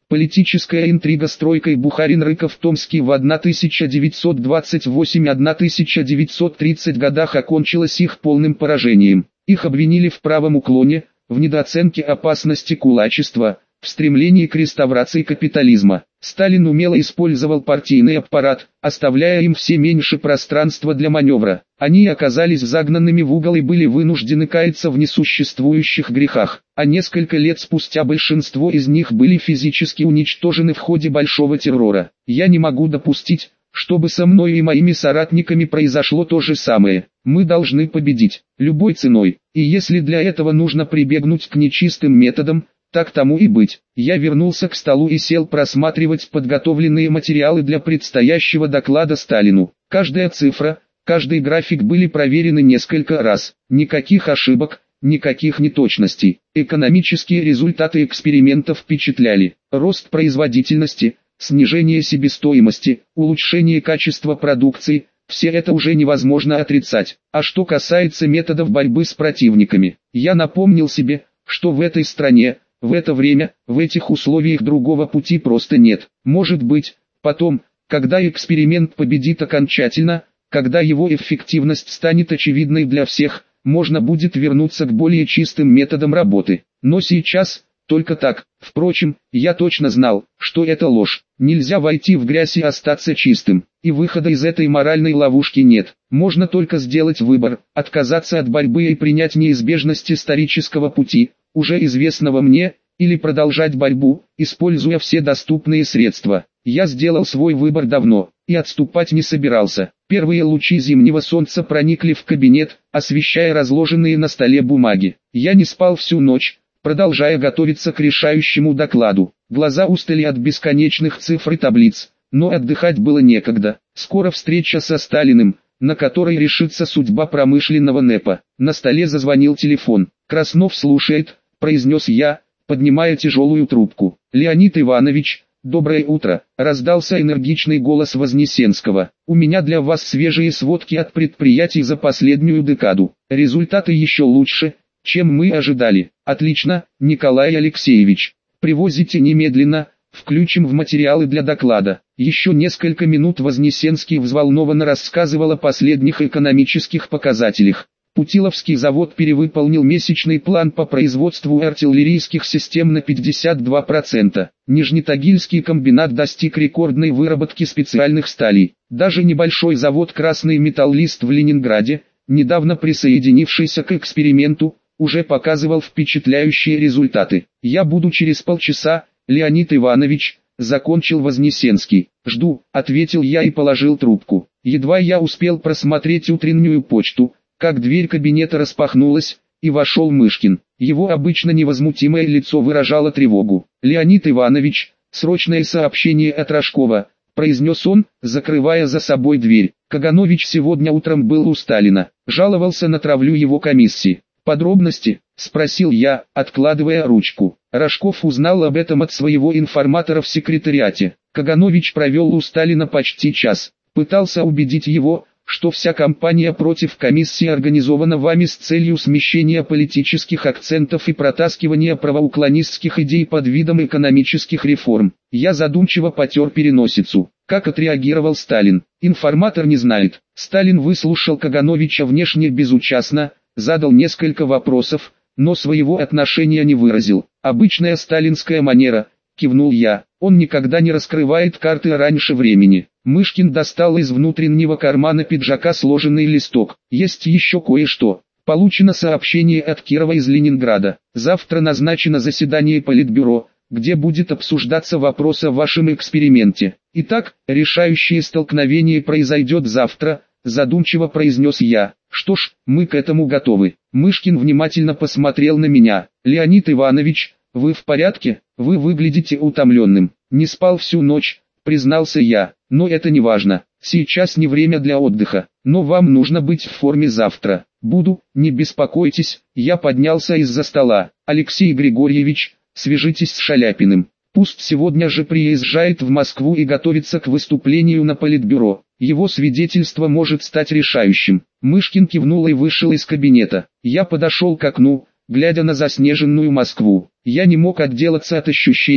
Политическая интрига с тройкой Бухарин-Рыков-Томский в тысяча девятьсот двадцать восьмом — тысяча девятьсот тридцатом годах окончилась их полным поражением. Их обвинили в правом уклоне, в недооценке опасности кулачества, в стремлении к реставрации капитализма. Сталин умело использовал партийный аппарат, оставляя им все меньше пространства для маневра. Они оказались загнанными в угол и были вынуждены каяться в несуществующих грехах, а несколько лет спустя большинство из них были физически уничтожены в ходе большого террора. Я не могу допустить, чтобы со мной и моими соратниками произошло то же самое. Мы должны победить, любой ценой, и если для этого нужно прибегнуть к нечистым методам, так тому и быть. Я вернулся к столу и сел просматривать подготовленные материалы для предстоящего доклада Сталину. Каждая цифра, каждый график были проверены несколько раз. Никаких ошибок, никаких неточностей. Экономические результаты экспериментов впечатляли. Рост производительности, снижение себестоимости, улучшение качества продукции – все это уже невозможно отрицать. А что касается методов борьбы с противниками, я напомнил себе, что в этой стране, в это время, в этих условиях другого пути просто нет. Может быть, потом, когда эксперимент победит окончательно, когда его эффективность станет очевидной для всех, можно будет вернуться к более чистым методам работы. Но сейчас, только так. Впрочем, я точно знал, что это ложь. Нельзя войти в грязь и остаться чистым. И выхода из этой моральной ловушки нет. Можно только сделать выбор, отказаться от борьбы и принять неизбежность исторического пути, уже известного мне, или продолжать борьбу, используя все доступные средства. Я сделал свой выбор давно, и отступать не собирался. Первые лучи зимнего солнца проникли в кабинет, освещая разложенные на столе бумаги. Я не спал всю ночь, продолжая готовиться к решающему докладу. Глаза устали от бесконечных цифр и таблиц, но отдыхать было некогда. Скоро встреча со Сталиным, на которой решится судьба промышленного НЭПа. На столе зазвонил телефон. «Краснов слушает», — произнес я, поднимая тяжелую трубку. «Леонид Иванович, доброе утро», — раздался энергичный голос Вознесенского. «У меня для вас свежие сводки от предприятий за последнюю декаду. Результаты еще лучше, чем мы ожидали». «Отлично, Николай Алексеевич. Привозите немедленно, включим в материалы для доклада». Еще несколько минут Вознесенский взволнованно рассказывал о последних экономических показателях. Путиловский завод перевыполнил месячный план по производству артиллерийских систем на пятьдесят два процента. Нижнетагильский комбинат достиг рекордной выработки специальных сталей. Даже небольшой завод «Красный металлист» в Ленинграде, недавно присоединившийся к эксперименту, уже показывал впечатляющие результаты. «Я буду через полчаса, Леонид Иванович», — закончил Вознесенский. «Жду», — ответил я и положил трубку. Едва я успел просмотреть утреннюю почту, как дверь кабинета распахнулась, и вошел Мышкин. Его обычно невозмутимое лицо выражало тревогу. «Леонид Иванович, срочное сообщение от Рожкова», — произнес он, закрывая за собой дверь. «Каганович сегодня утром был у Сталина, жаловался на травлю его комиссии». «Подробности?» — спросил я, откладывая ручку. Рожков узнал об этом от своего информатора в секретариате. Каганович провел у Сталина почти час, пытался убедить его, что вся кампания против комиссии организована вами с целью смещения политических акцентов и протаскивания правоуклонистских идей под видом экономических реформ. Я задумчиво потер переносицу. Как отреагировал Сталин? Информатор не знает. Сталин выслушал Кагановича внешне безучастно, задал несколько вопросов, но своего отношения не выразил. Обычная сталинская манера, кивнул я. Он никогда не раскрывает карты раньше времени. Мышкин достал из внутреннего кармана пиджака сложенный листок. Есть еще кое-что. Получено сообщение от Кирова из Ленинграда. Завтра назначено заседание Политбюро, где будет обсуждаться вопрос о вашем эксперименте. Итак, решающее столкновение произойдет завтра, задумчиво произнес я. Что ж, мы к этому готовы. Мышкин внимательно посмотрел на меня. «Леонид Иванович, вы в порядке? Вы выглядите утомленным». «Не спал всю ночь», признался я, «но это не важно. Сейчас не время для отдыха, но вам нужно быть в форме завтра». «Буду, не беспокойтесь». Я поднялся из-за стола. «Алексей Григорьевич, свяжитесь с Шаляпиным. Пусть сегодня же приезжает в Москву и готовится к выступлению на Политбюро. Его свидетельство может стать решающим». Мышкин кивнул и вышел из кабинета. Я подошел к окну, глядя на заснеженную Москву. Я не мог отделаться от ощущения,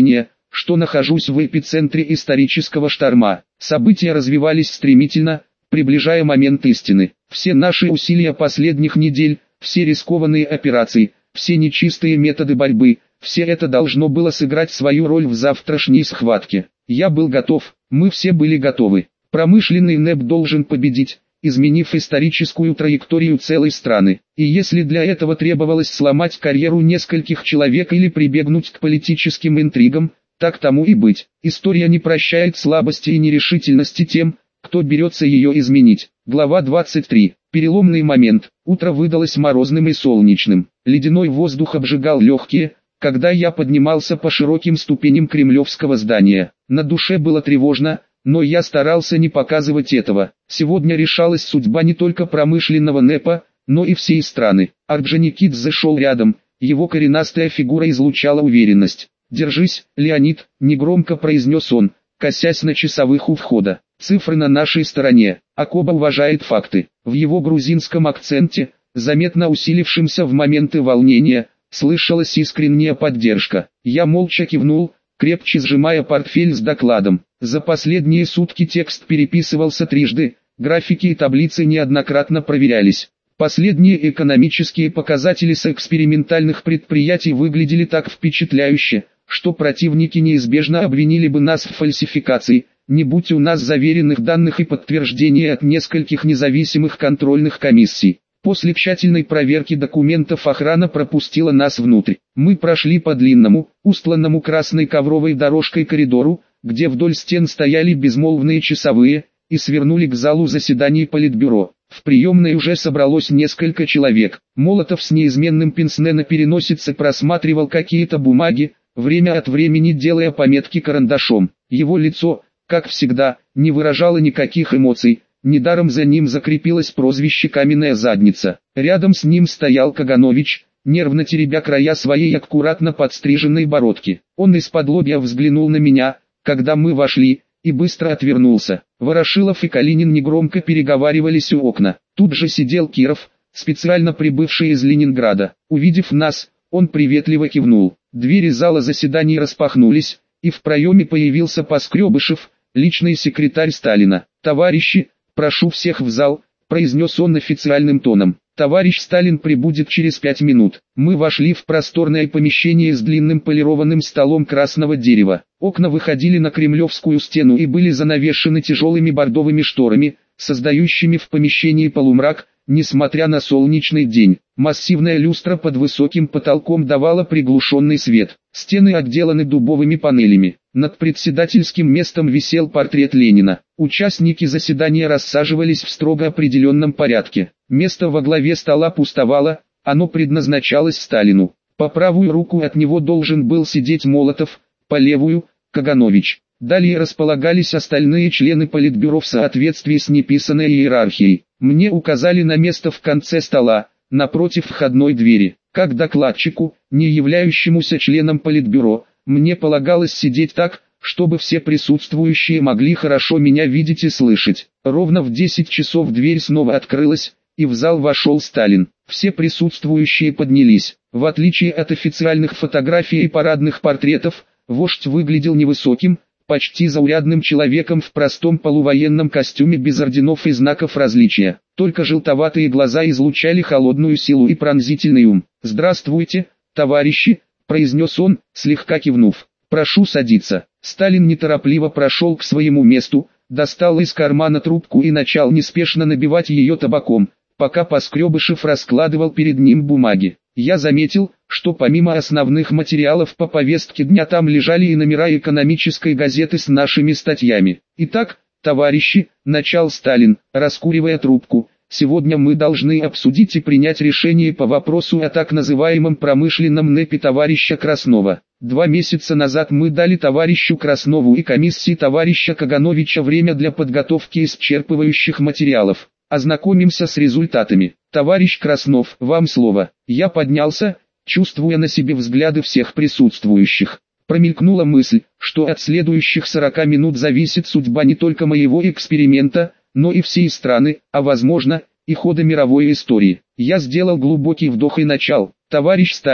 что нахожусь в эпицентре исторического шторма. События развивались стремительно, приближая момент истины. Все наши усилия последних недель, все рискованные операции, все нечистые методы борьбы, все это должно было сыграть свою роль в завтрашней схватке. Я был готов, мы все были готовы. Промышленный НЭП должен победить, изменив историческую траекторию целой страны. И если для этого требовалось сломать карьеру нескольких человек или прибегнуть к политическим интригам, так тому и быть. История не прощает слабости и нерешительности тем, кто берется ее изменить. Глава двадцать три. Переломный момент. Утро выдалось морозным и солнечным. Ледяной воздух обжигал легкие, когда я поднимался по широким ступеням кремлевского здания. На душе было тревожно, но я старался не показывать этого. Сегодня решалась судьба не только промышленного НЭПа, но и всей страны. Орджоникидзе шел рядом, его коренастая фигура излучала уверенность. «Держись, Леонид», — негромко произнес он, косясь на часовых у входа. «Цифры на нашей стороне, Акоба уважает факты». В его грузинском акценте, заметно усилившемся в моменты волнения, слышалась искренняя поддержка. Я молча кивнул, крепче сжимая портфель с докладом. За последние сутки текст переписывался трижды, графики и таблицы неоднократно проверялись. Последние экономические показатели с экспериментальных предприятий выглядели так впечатляюще, что противники неизбежно обвинили бы нас в фальсификации, не будь у нас заверенных данных и подтверждения от нескольких независимых контрольных комиссий. После тщательной проверки документов охрана пропустила нас внутрь. Мы прошли по длинному, устланному красной ковровой дорожкой коридору, где вдоль стен стояли безмолвные часовые, и свернули к залу заседаний Политбюро. В приемной уже собралось несколько человек. Молотов с неизменным пенсне на переносице просматривал какие-то бумаги, время от времени делая пометки карандашом. Его лицо, как всегда, не выражало никаких эмоций. Недаром за ним закрепилось прозвище «Каменная задница». Рядом с ним стоял Каганович, нервно теребя края своей аккуратно подстриженной бородки. Он из-под-лобья взглянул на меня, когда мы вошли, и быстро отвернулся. Ворошилов и Калинин негромко переговаривались у окна. Тут же сидел Киров, специально прибывший из Ленинграда. Увидев нас, он приветливо кивнул. Двери зала заседаний распахнулись, и в проеме появился Поскребышев, личный секретарь Сталина. «Товарищи, прошу всех в зал», — произнес он официальным тоном. «Товарищ Сталин прибудет через пять минут». Мы вошли в просторное помещение с длинным полированным столом красного дерева. Окна выходили на Кремлевскую стену и были занавешены тяжелыми бордовыми шторами, создающими в помещении полумрак, несмотря на солнечный день. Массивная люстра под высоким потолком давала приглушенный свет. Стены отделаны дубовыми панелями. Над председательским местом висел портрет Ленина. Участники заседания рассаживались в строго определенном порядке. Место во главе стола пустовало, оно предназначалось Сталину. По правую руку от него должен был сидеть Молотов, по левую – Каганович. Далее располагались остальные члены Политбюро в соответствии с неписанной иерархией. Мне указали на место в конце стола, напротив входной двери. Как докладчику, не являющемуся членом Политбюро, мне полагалось сидеть так, чтобы все присутствующие могли хорошо меня видеть и слышать. Ровно в десять часов дверь снова открылась, и в зал вошел Сталин. Все присутствующие поднялись. В отличие от официальных фотографий и парадных портретов, вождь выглядел невысоким, почти заурядным человеком в простом полувоенном костюме без орденов и знаков различия. Только желтоватые глаза излучали холодную силу и пронзительный ум. «Здравствуйте, товарищи», — произнес он, слегка кивнув. «Прошу садиться». Сталин неторопливо прошел к своему месту, достал из кармана трубку и начал неспешно набивать ее табаком, пока Поскребышев раскладывал перед ним бумаги. Я заметил, что помимо основных материалов по повестке дня там лежали и номера экономической газеты с нашими статьями. «Итак, товарищи», — начал Сталин, раскуривая трубку, «сегодня мы должны обсудить и принять решение по вопросу о так называемом промышленном НЭПе товарища Краснова. Два месяца назад мы дали товарищу Краснову и комиссии товарища Кагановича время для подготовки исчерпывающих материалов. Ознакомимся с результатами. Товарищ Краснов, вам слово». Я поднялся, чувствуя на себе взгляды всех присутствующих. Промелькнула мысль, что от следующих сорока минут зависит судьба не только моего эксперимента, но и всей страны, а возможно, и хода мировой истории. Я сделал глубокий вдох и начал. «Товарищ Сталин,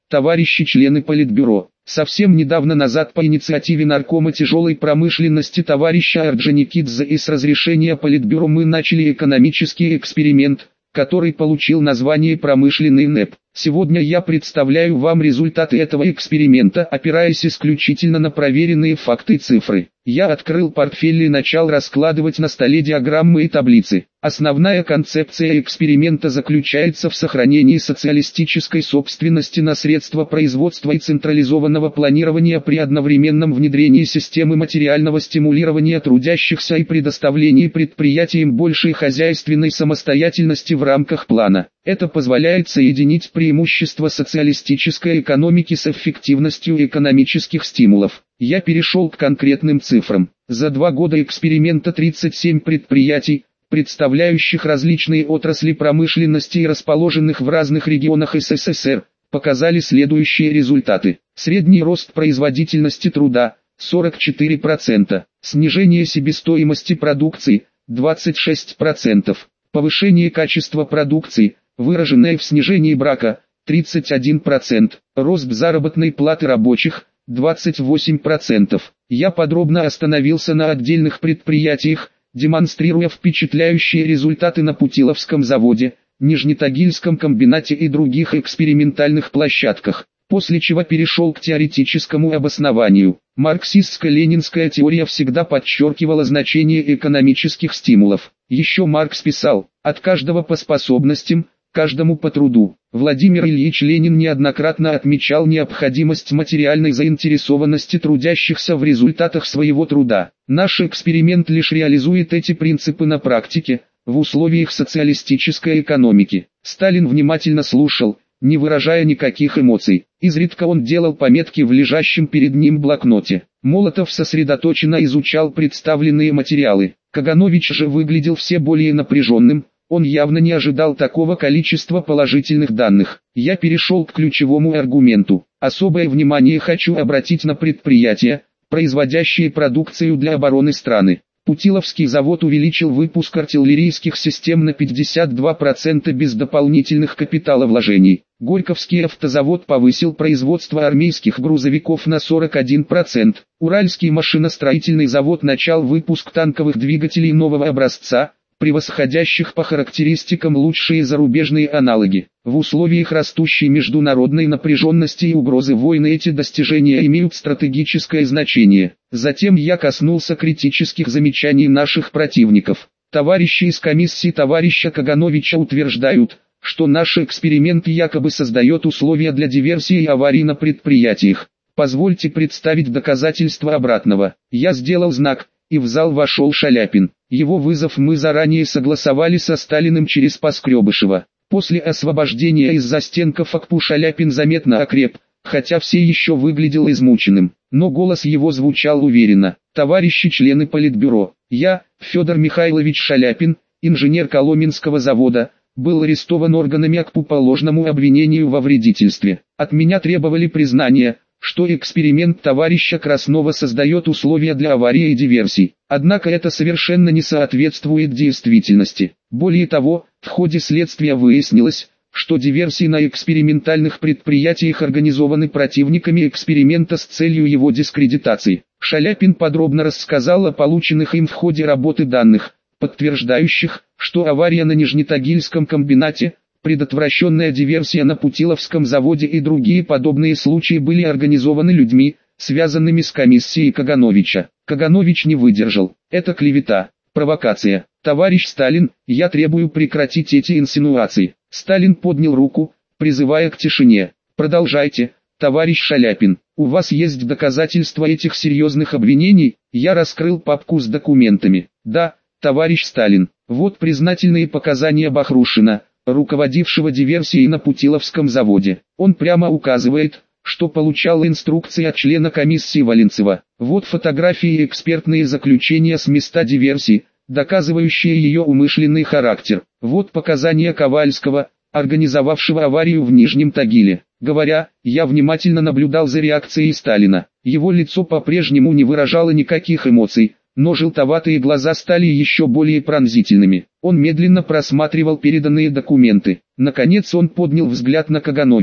товарищи члены Политбюро. Совсем недавно назад по инициативе Наркома тяжелой промышленности товарища Орджоникидзе и с разрешения Политбюро мы начали экономический эксперимент, который получил название «Промышленный НЭП». Сегодня я представляю вам результаты этого эксперимента, опираясь исключительно на проверенные факты и цифры. Я открыл портфель и начал раскладывать на столе диаграммы и таблицы. Основная концепция эксперимента заключается в сохранении социалистической собственности на средства производства и централизованного планирования при одновременном внедрении системы материального стимулирования трудящихся и предоставлении предприятиям большей хозяйственной самостоятельности в рамках плана. Это позволяет соединить преимущества социалистической экономики с эффективностью экономических стимулов. Я перешел к конкретным цифрам. За два года эксперимента тридцать семь предприятий, представляющих различные отрасли промышленности и расположенных в разных регионах СССР, показали следующие результаты. Средний рост производительности труда – сорок четыре процента, снижение себестоимости продукции – двадцать шесть процентов, повышение качества продукции, выраженное в снижении брака – тридцать один процент, рост заработной платы рабочих – двадцать восемь процентов. Я подробно остановился на отдельных предприятиях, демонстрируя впечатляющие результаты на Путиловском заводе, Нижнетагильском комбинате и других экспериментальных площадках, после чего перешел к теоретическому обоснованию. Марксистско-ленинская теория всегда подчеркивала значение экономических стимулов. Еще Маркс писал: «От каждого по способностям, каждому по труду». Владимир Ильич Ленин неоднократно отмечал необходимость материальной заинтересованности трудящихся в результатах своего труда. Наш эксперимент лишь реализует эти принципы на практике, в условиях социалистической экономики. Сталин внимательно слушал, не выражая никаких эмоций. Изредка он делал пометки в лежащем перед ним блокноте. Молотов сосредоточенно изучал представленные материалы. Каганович же выглядел все более напряженным. Он явно не ожидал такого количества положительных данных. Я перешел к ключевому аргументу. Особое внимание хочу обратить на предприятия, производящие продукцию для обороны страны. Путиловский завод увеличил выпуск артиллерийских систем на пятьдесят два процента без дополнительных капиталовложений. Горьковский автозавод повысил производство армейских грузовиков на сорок один процент. Уральский машиностроительный завод начал выпуск танковых двигателей нового образца, превосходящих по характеристикам лучшие зарубежные аналоги. В условиях растущей международной напряженности и угрозы войны эти достижения имеют стратегическое значение. Затем я коснулся критических замечаний наших противников. Товарищи из комиссии товарища Кагановича утверждают, что наш эксперимент якобы создает условия для диверсии и аварий на предприятиях. Позвольте представить доказательства обратного. Я сделал знак, и в зал вошел Шаляпин. Его вызов мы заранее согласовали со Сталиным через Поскребышева. После освобождения из застенков АКПУ Шаляпин заметно окреп, хотя все еще выглядел измученным, но голос его звучал уверенно. Товарищи члены Политбюро, я, Федор Михайлович Шаляпин, инженер Коломенского завода, был арестован органами АКПУ по ложному обвинению во вредительстве. От меня требовали признания, что эксперимент товарища Краснова создает условия для аварии и диверсий. Однако это совершенно не соответствует действительности. Более того, в ходе следствия выяснилось, что диверсии на экспериментальных предприятиях организованы противниками эксперимента с целью его дискредитации. Шаляпин подробно рассказал о полученных им в ходе работы данных, подтверждающих, что авария на Нижнетагильском комбинате, предотвращенная диверсия на Путиловском заводе и другие подобные случаи были организованы людьми, связанными с комиссией Кагановича. Каганович не выдержал. Это клевета, провокация. Товарищ Сталин, я требую прекратить эти инсинуации. Сталин поднял руку, призывая к тишине. Продолжайте, товарищ Шаляпин. У вас есть доказательства этих серьезных обвинений? Я раскрыл папку с документами. Да, товарищ Сталин. Вот признательные показания Бахрушина, руководившего диверсией на Путиловском заводе. Он прямо указывает, что получал инструкции от члена комиссии Валенцева. Вот фотографии и экспертные заключения с места диверсии, доказывающие ее умышленный характер. Вот показания Ковальского, организовавшего аварию в Нижнем Тагиле. Говоря, я внимательно наблюдал за реакцией Сталина. Его лицо по-прежнему не выражало никаких эмоций, но желтоватые глаза стали еще более пронзительными. Он медленно просматривал переданные документы. Наконец он поднял взгляд на Кагановича.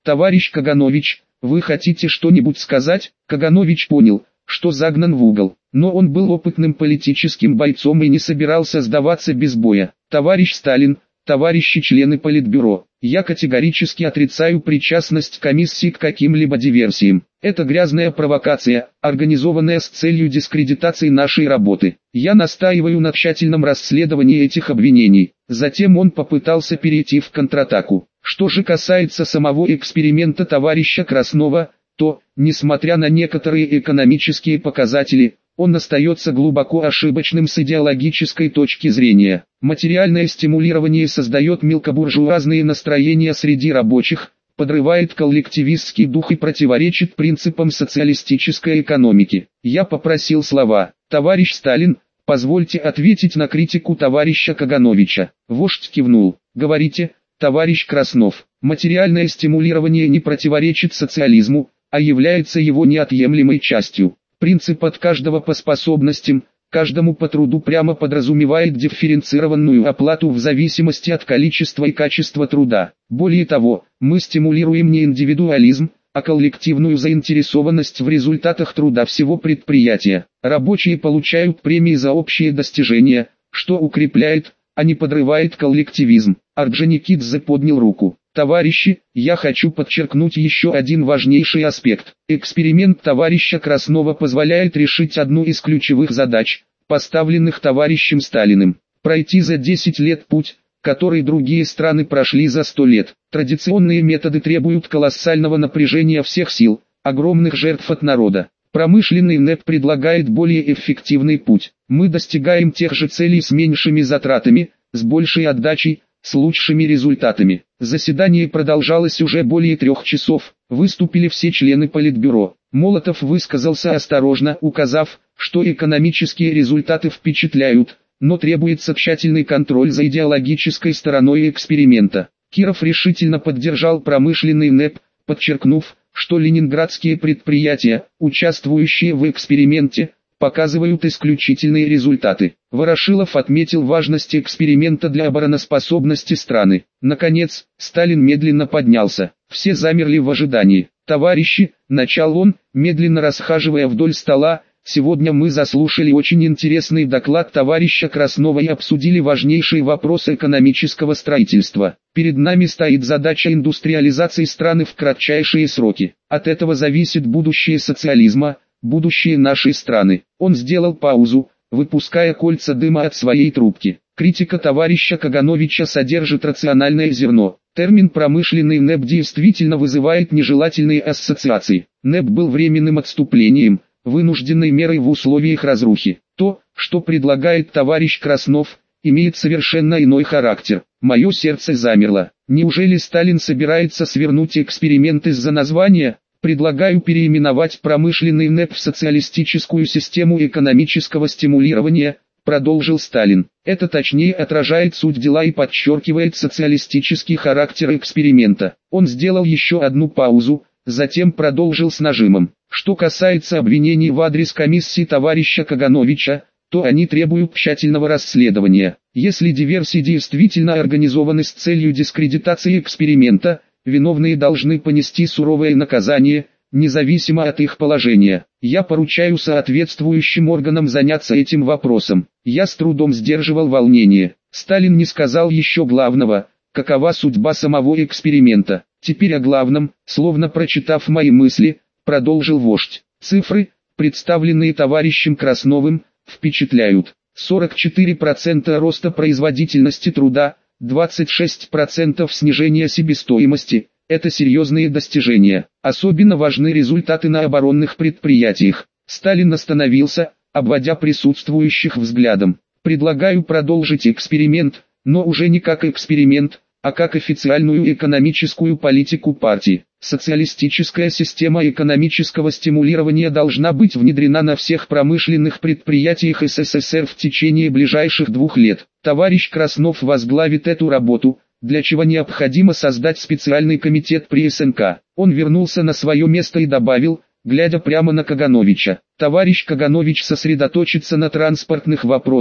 Товарищ Каганович, вы хотите что-нибудь сказать? Каганович понял, что загнан в угол, но он был опытным политическим бойцом и не собирался сдаваться без боя. Товарищ Сталин, товарищи члены Политбюро, я категорически отрицаю причастность комиссии к каким-либо диверсиям. Это грязная провокация, организованная с целью дискредитации нашей работы. Я настаиваю на тщательном расследовании этих обвинений. Затем он попытался перейти в контратаку. Что же касается самого эксперимента товарища Краснова, то, несмотря на некоторые экономические показатели, он остается глубоко ошибочным с идеологической точки зрения. Материальное стимулирование создает мелкобуржуазные настроения среди рабочих, подрывает коллективистский дух и противоречит принципам социалистической экономики. Я попросил слова. Товарищ Сталин, позвольте ответить на критику товарища Кагановича. Вождь кивнул. Говорите, товарищ Краснов, материальное стимулирование не противоречит социализму, а является его неотъемлемой частью. Принцип от каждого по способностям, каждому по труду прямо подразумевает дифференцированную оплату в зависимости от количества и качества труда. Более того, мы стимулируем не индивидуализм, а коллективную заинтересованность в результатах труда всего предприятия. Рабочие получают премии за общие достижения, что укрепляет, а не подрывает коллективизм. Орджоникидзе поднял руку. Товарищи, я хочу подчеркнуть еще один важнейший аспект. Эксперимент товарища Краснова позволяет решить одну из ключевых задач, поставленных товарищем Сталиным. Пройти за десять лет путь, который другие страны прошли за сто лет. Традиционные методы требуют колоссального напряжения всех сил, огромных жертв от народа. Промышленный НЭП предлагает более эффективный путь. Мы достигаем тех же целей с меньшими затратами, с большей отдачей, с лучшими результатами. Заседание продолжалось уже более трех часов. Выступили все члены Политбюро. Молотов высказался осторожно, указав, что экономические результаты впечатляют, но требуется тщательный контроль за идеологической стороной эксперимента. Киров решительно поддержал промышленный НЭП, подчеркнув, что ленинградские предприятия, участвующие в эксперименте, показывают исключительные результаты. Ворошилов отметил важность эксперимента для обороноспособности страны. Наконец, Сталин медленно поднялся. Все замерли в ожидании. «Товарищи», — начал он, медленно расхаживая вдоль стола, «сегодня мы заслушали очень интересный доклад товарища Краснова и обсудили важнейшие вопросы экономического строительства. Перед нами стоит задача индустриализации страны в кратчайшие сроки. От этого зависит будущее социализма, будущее нашей страны». Он сделал паузу, выпуская кольца дыма от своей трубки. Критика товарища Кагановича содержит рациональное зерно. Термин «промышленный НЭП» действительно вызывает нежелательные ассоциации. НЭП был временным отступлением, вынужденной мерой в условиях разрухи. То, что предлагает товарищ Краснов, имеет совершенно иной характер. Мое сердце замерло. Неужели Сталин собирается свернуть эксперимент из-за названия? Предлагаю переименовать промышленный НЭП в социалистическую систему экономического стимулирования, продолжил Сталин. Это точнее отражает суть дела и подчеркивает социалистический характер эксперимента. Он сделал еще одну паузу, затем продолжил с нажимом. Что касается обвинений в адрес комиссии товарища Кагановича, то они требуют тщательного расследования. Если диверсии действительно организованы с целью дискредитации эксперимента, виновные должны понести суровое наказание, независимо от их положения. Я поручаю соответствующим органам заняться этим вопросом. Я с трудом сдерживал волнение. Сталин не сказал еще главного, какова судьба самого эксперимента. Теперь о главном, словно прочитав мои мысли, продолжил вождь. Цифры, представленные товарищем Красновым, впечатляют. сорок четыре процента роста производительности труда, двадцать шесть процентов снижения себестоимости – это серьезные достижения. Особенно важны результаты на оборонных предприятиях. Сталин остановился, обводя присутствующих взглядом. Предлагаю продолжить эксперимент, но уже не как эксперимент, а как официальную экономическую политику партии. Социалистическая система экономического стимулирования должна быть внедрена на всех промышленных предприятиях СССР в течение ближайших двух лет. Товарищ Краснов возглавит эту работу, для чего необходимо создать специальный комитет при СНК. Он вернулся на свое место и добавил, глядя прямо на Кагановича. Товарищ Каганович сосредоточится на транспортных вопросах,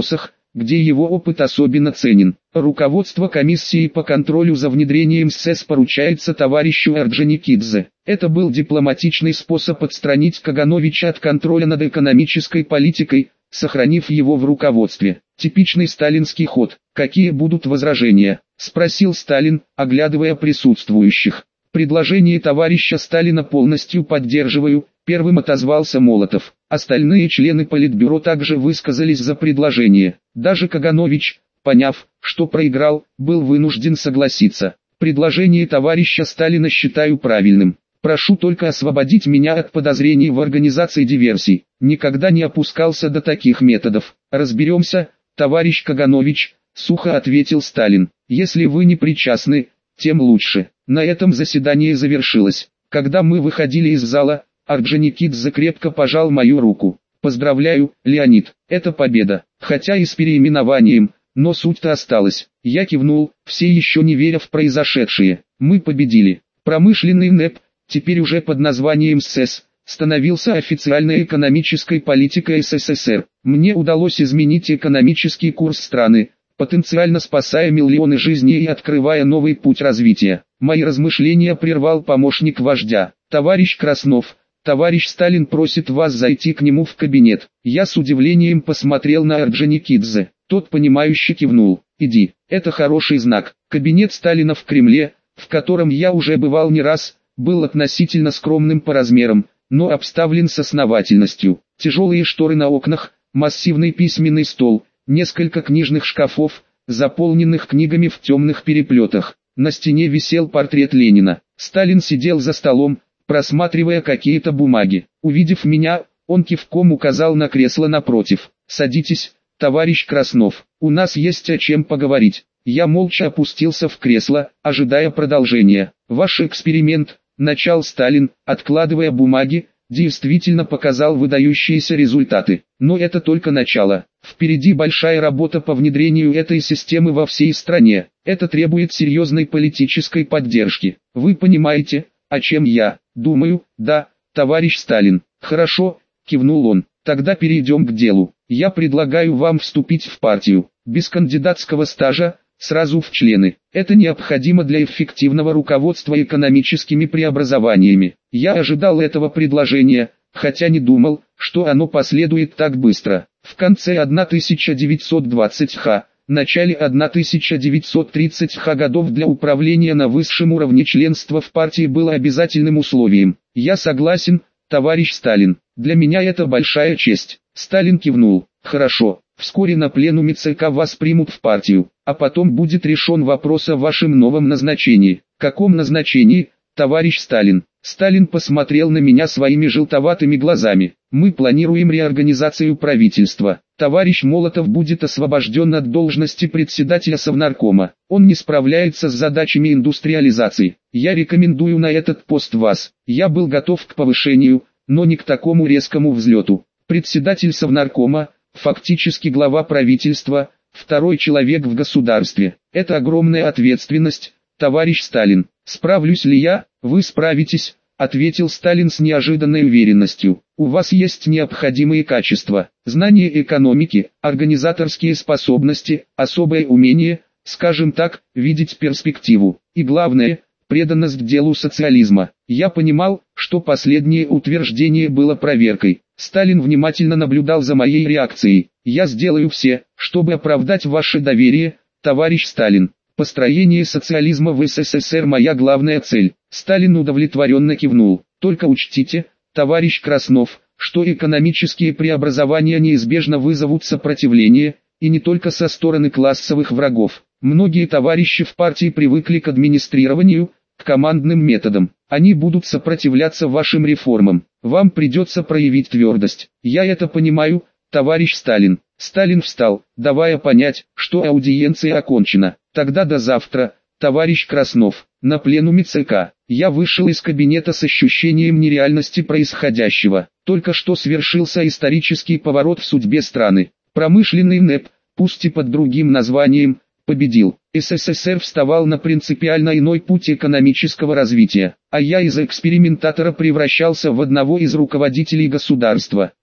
где его опыт особенно ценен. Руководство комиссии по контролю за внедрением СЭС поручается товарищу Орджоникидзе. Это был дипломатичный способ отстранить Кагановича от контроля над экономической политикой, сохранив его в руководстве. Типичный сталинский ход. Какие будут возражения? Спросил Сталин, оглядывая присутствующих. Предложение товарища Сталина полностью поддерживаю, первым отозвался Молотов. Остальные члены Политбюро также высказались за предложение. Даже Каганович, поняв, что проиграл, был вынужден согласиться. Предложение товарища Сталина считаю правильным. Прошу только освободить меня от подозрений в организации диверсий. Никогда не опускался до таких методов. Разберемся, товарищ Каганович, сухо ответил Сталин. Если вы не причастны, тем лучше. На этом заседание завершилось. Когда мы выходили из зала, Орджоникидзе крепко пожал мою руку. Поздравляю, Леонид, это победа. Хотя и с переименованием, но суть-то осталась. Я кивнул, все еще не веря в произошедшее. Мы победили. Промышленный НЭП, теперь уже под названием СЭС, становился официальной экономической политикой СССР. Мне удалось изменить экономический курс страны, потенциально спасая миллионы жизней и открывая новый путь развития. Мои размышления прервал помощник вождя. Товарищ Краснов, товарищ Сталин просит вас зайти к нему в кабинет. Я с удивлением посмотрел на Орджоникидзе. Тот понимающе кивнул. Иди, это хороший знак. Кабинет Сталина в Кремле, в котором я уже бывал не раз, был относительно скромным по размерам, но обставлен с основательностью. Тяжелые шторы на окнах, массивный письменный стол, несколько книжных шкафов, заполненных книгами в темных переплетах. На стене висел портрет Ленина. Сталин сидел за столом, просматривая какие-то бумаги. Увидев меня, он кивком указал на кресло напротив. «Садитесь, товарищ Краснов, у нас есть о чем поговорить». Я молча опустился в кресло, ожидая продолжения. «Ваш эксперимент», — начал Сталин, откладывая бумаги, действительно показал выдающиеся результаты. Но это только начало. Впереди большая работа по внедрению этой системы во всей стране. Это требует серьезной политической поддержки. Вы понимаете, о чем я? Думаю, да, товарищ Сталин. Хорошо, кивнул он. Тогда перейдем к делу. Я предлагаю вам вступить в партию. Без кандидатского стажа, сразу в члены. Это необходимо для эффективного руководства экономическими преобразованиями. Я ожидал этого предложения, хотя не думал, что оно последует так быстро. В конце тысяча девятьсот двадцатых, начале тысяча девятьсот тридцатых годов для управления на высшем уровне членство в партии было обязательным условием. Я согласен, товарищ Сталин. Для меня это большая честь. Сталин кивнул. Хорошо. Вскоре на пленуме ЦК вас примут в партию, а потом будет решен вопрос о вашем новом назначении. Каком назначении, товарищ Сталин? Сталин посмотрел на меня своими желтоватыми глазами. Мы планируем реорганизацию правительства. Товарищ Молотов будет освобожден от должности председателя Совнаркома. Он не справляется с задачами индустриализации. Я рекомендую на этот пост вас. Я был готов к повышению, но не к такому резкому взлету. Председатель Совнаркома, фактически глава правительства, второй человек в государстве. Это огромная ответственность, товарищ Сталин. Справлюсь ли я? Вы справитесь, ответил Сталин с неожиданной уверенностью. У вас есть необходимые качества: знание экономики, организаторские способности, особое умение, скажем так, видеть перспективу. И главное, преданность к делу социализма. Я понимал, что последнее утверждение было проверкой. Сталин внимательно наблюдал за моей реакцией. Я сделаю все, чтобы оправдать ваше доверие, товарищ Сталин. Построение социализма в СССР моя главная цель. Сталин удовлетворенно кивнул. Только учтите, товарищ Краснов, что экономические преобразования неизбежно вызовут сопротивление, и не только со стороны классовых врагов. Многие товарищи в партии привыкли к администрированию, к командным методам. Они будут сопротивляться вашим реформам. Вам придется проявить твердость. Я это понимаю, товарищ Сталин. Сталин встал, давая понять, что аудиенция окончена. Тогда до завтра, товарищ Краснов. На пленуме ЦК. Я вышел из кабинета с ощущением нереальности происходящего. Только что свершился исторический поворот в судьбе страны. Промышленный НЭП, пусть и под другим названием, победил. СССР вставал на принципиально иной путь экономического развития, а я из экспериментатора превращался в одного из руководителей государства.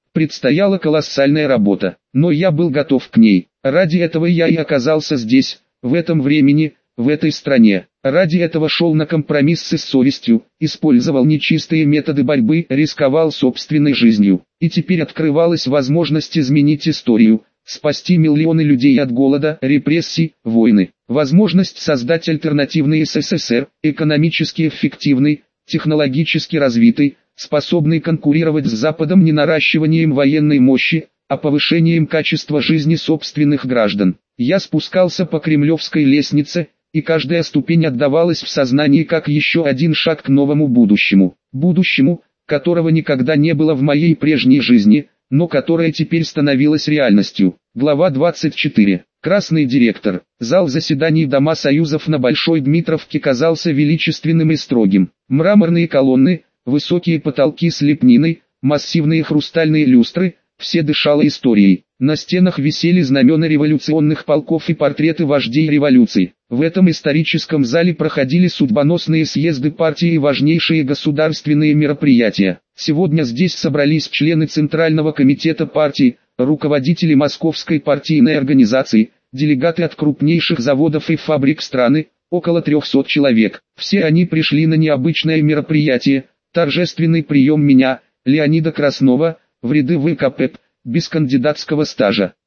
Предстояла колоссальная работа, но я был готов к ней. Ради этого я и оказался здесь, в этом времени, в этой стране. Ради этого шел на компромиссы с совестью, использовал нечистые методы борьбы, рисковал собственной жизнью. И теперь открывалась возможность изменить историю, спасти миллионы людей от голода, репрессий, войны. Возможность создать альтернативный СССР, экономически эффективный, технологически развитый, способный конкурировать с Западом не наращиванием военной мощи, а повышением качества жизни собственных граждан. Я спускался по Кремлевской лестнице, и каждая ступень отдавалась в сознании как еще один шаг к новому будущему. Будущему, которого никогда не было в моей прежней жизни, но которое теперь становилось реальностью. Глава двадцать четыре. Красный директор. Зал заседаний Дома Союзов на Большой Дмитровке казался величественным и строгим. Мраморные колонны, высокие потолки с лепниной, массивные хрустальные люстры, все дышало историей. На стенах висели знамена революционных полков и портреты вождей революции. В этом историческом зале проходили судьбоносные съезды партии и важнейшие государственные мероприятия. Сегодня здесь собрались члены Центрального комитета партии, руководители Московской партийной организации, делегаты от крупнейших заводов и фабрик страны, около трехсот человек. Все они пришли на необычное мероприятие, торжественный прием меня, Леонида Краснова, в ряды ВКП, без кандидатского стажа.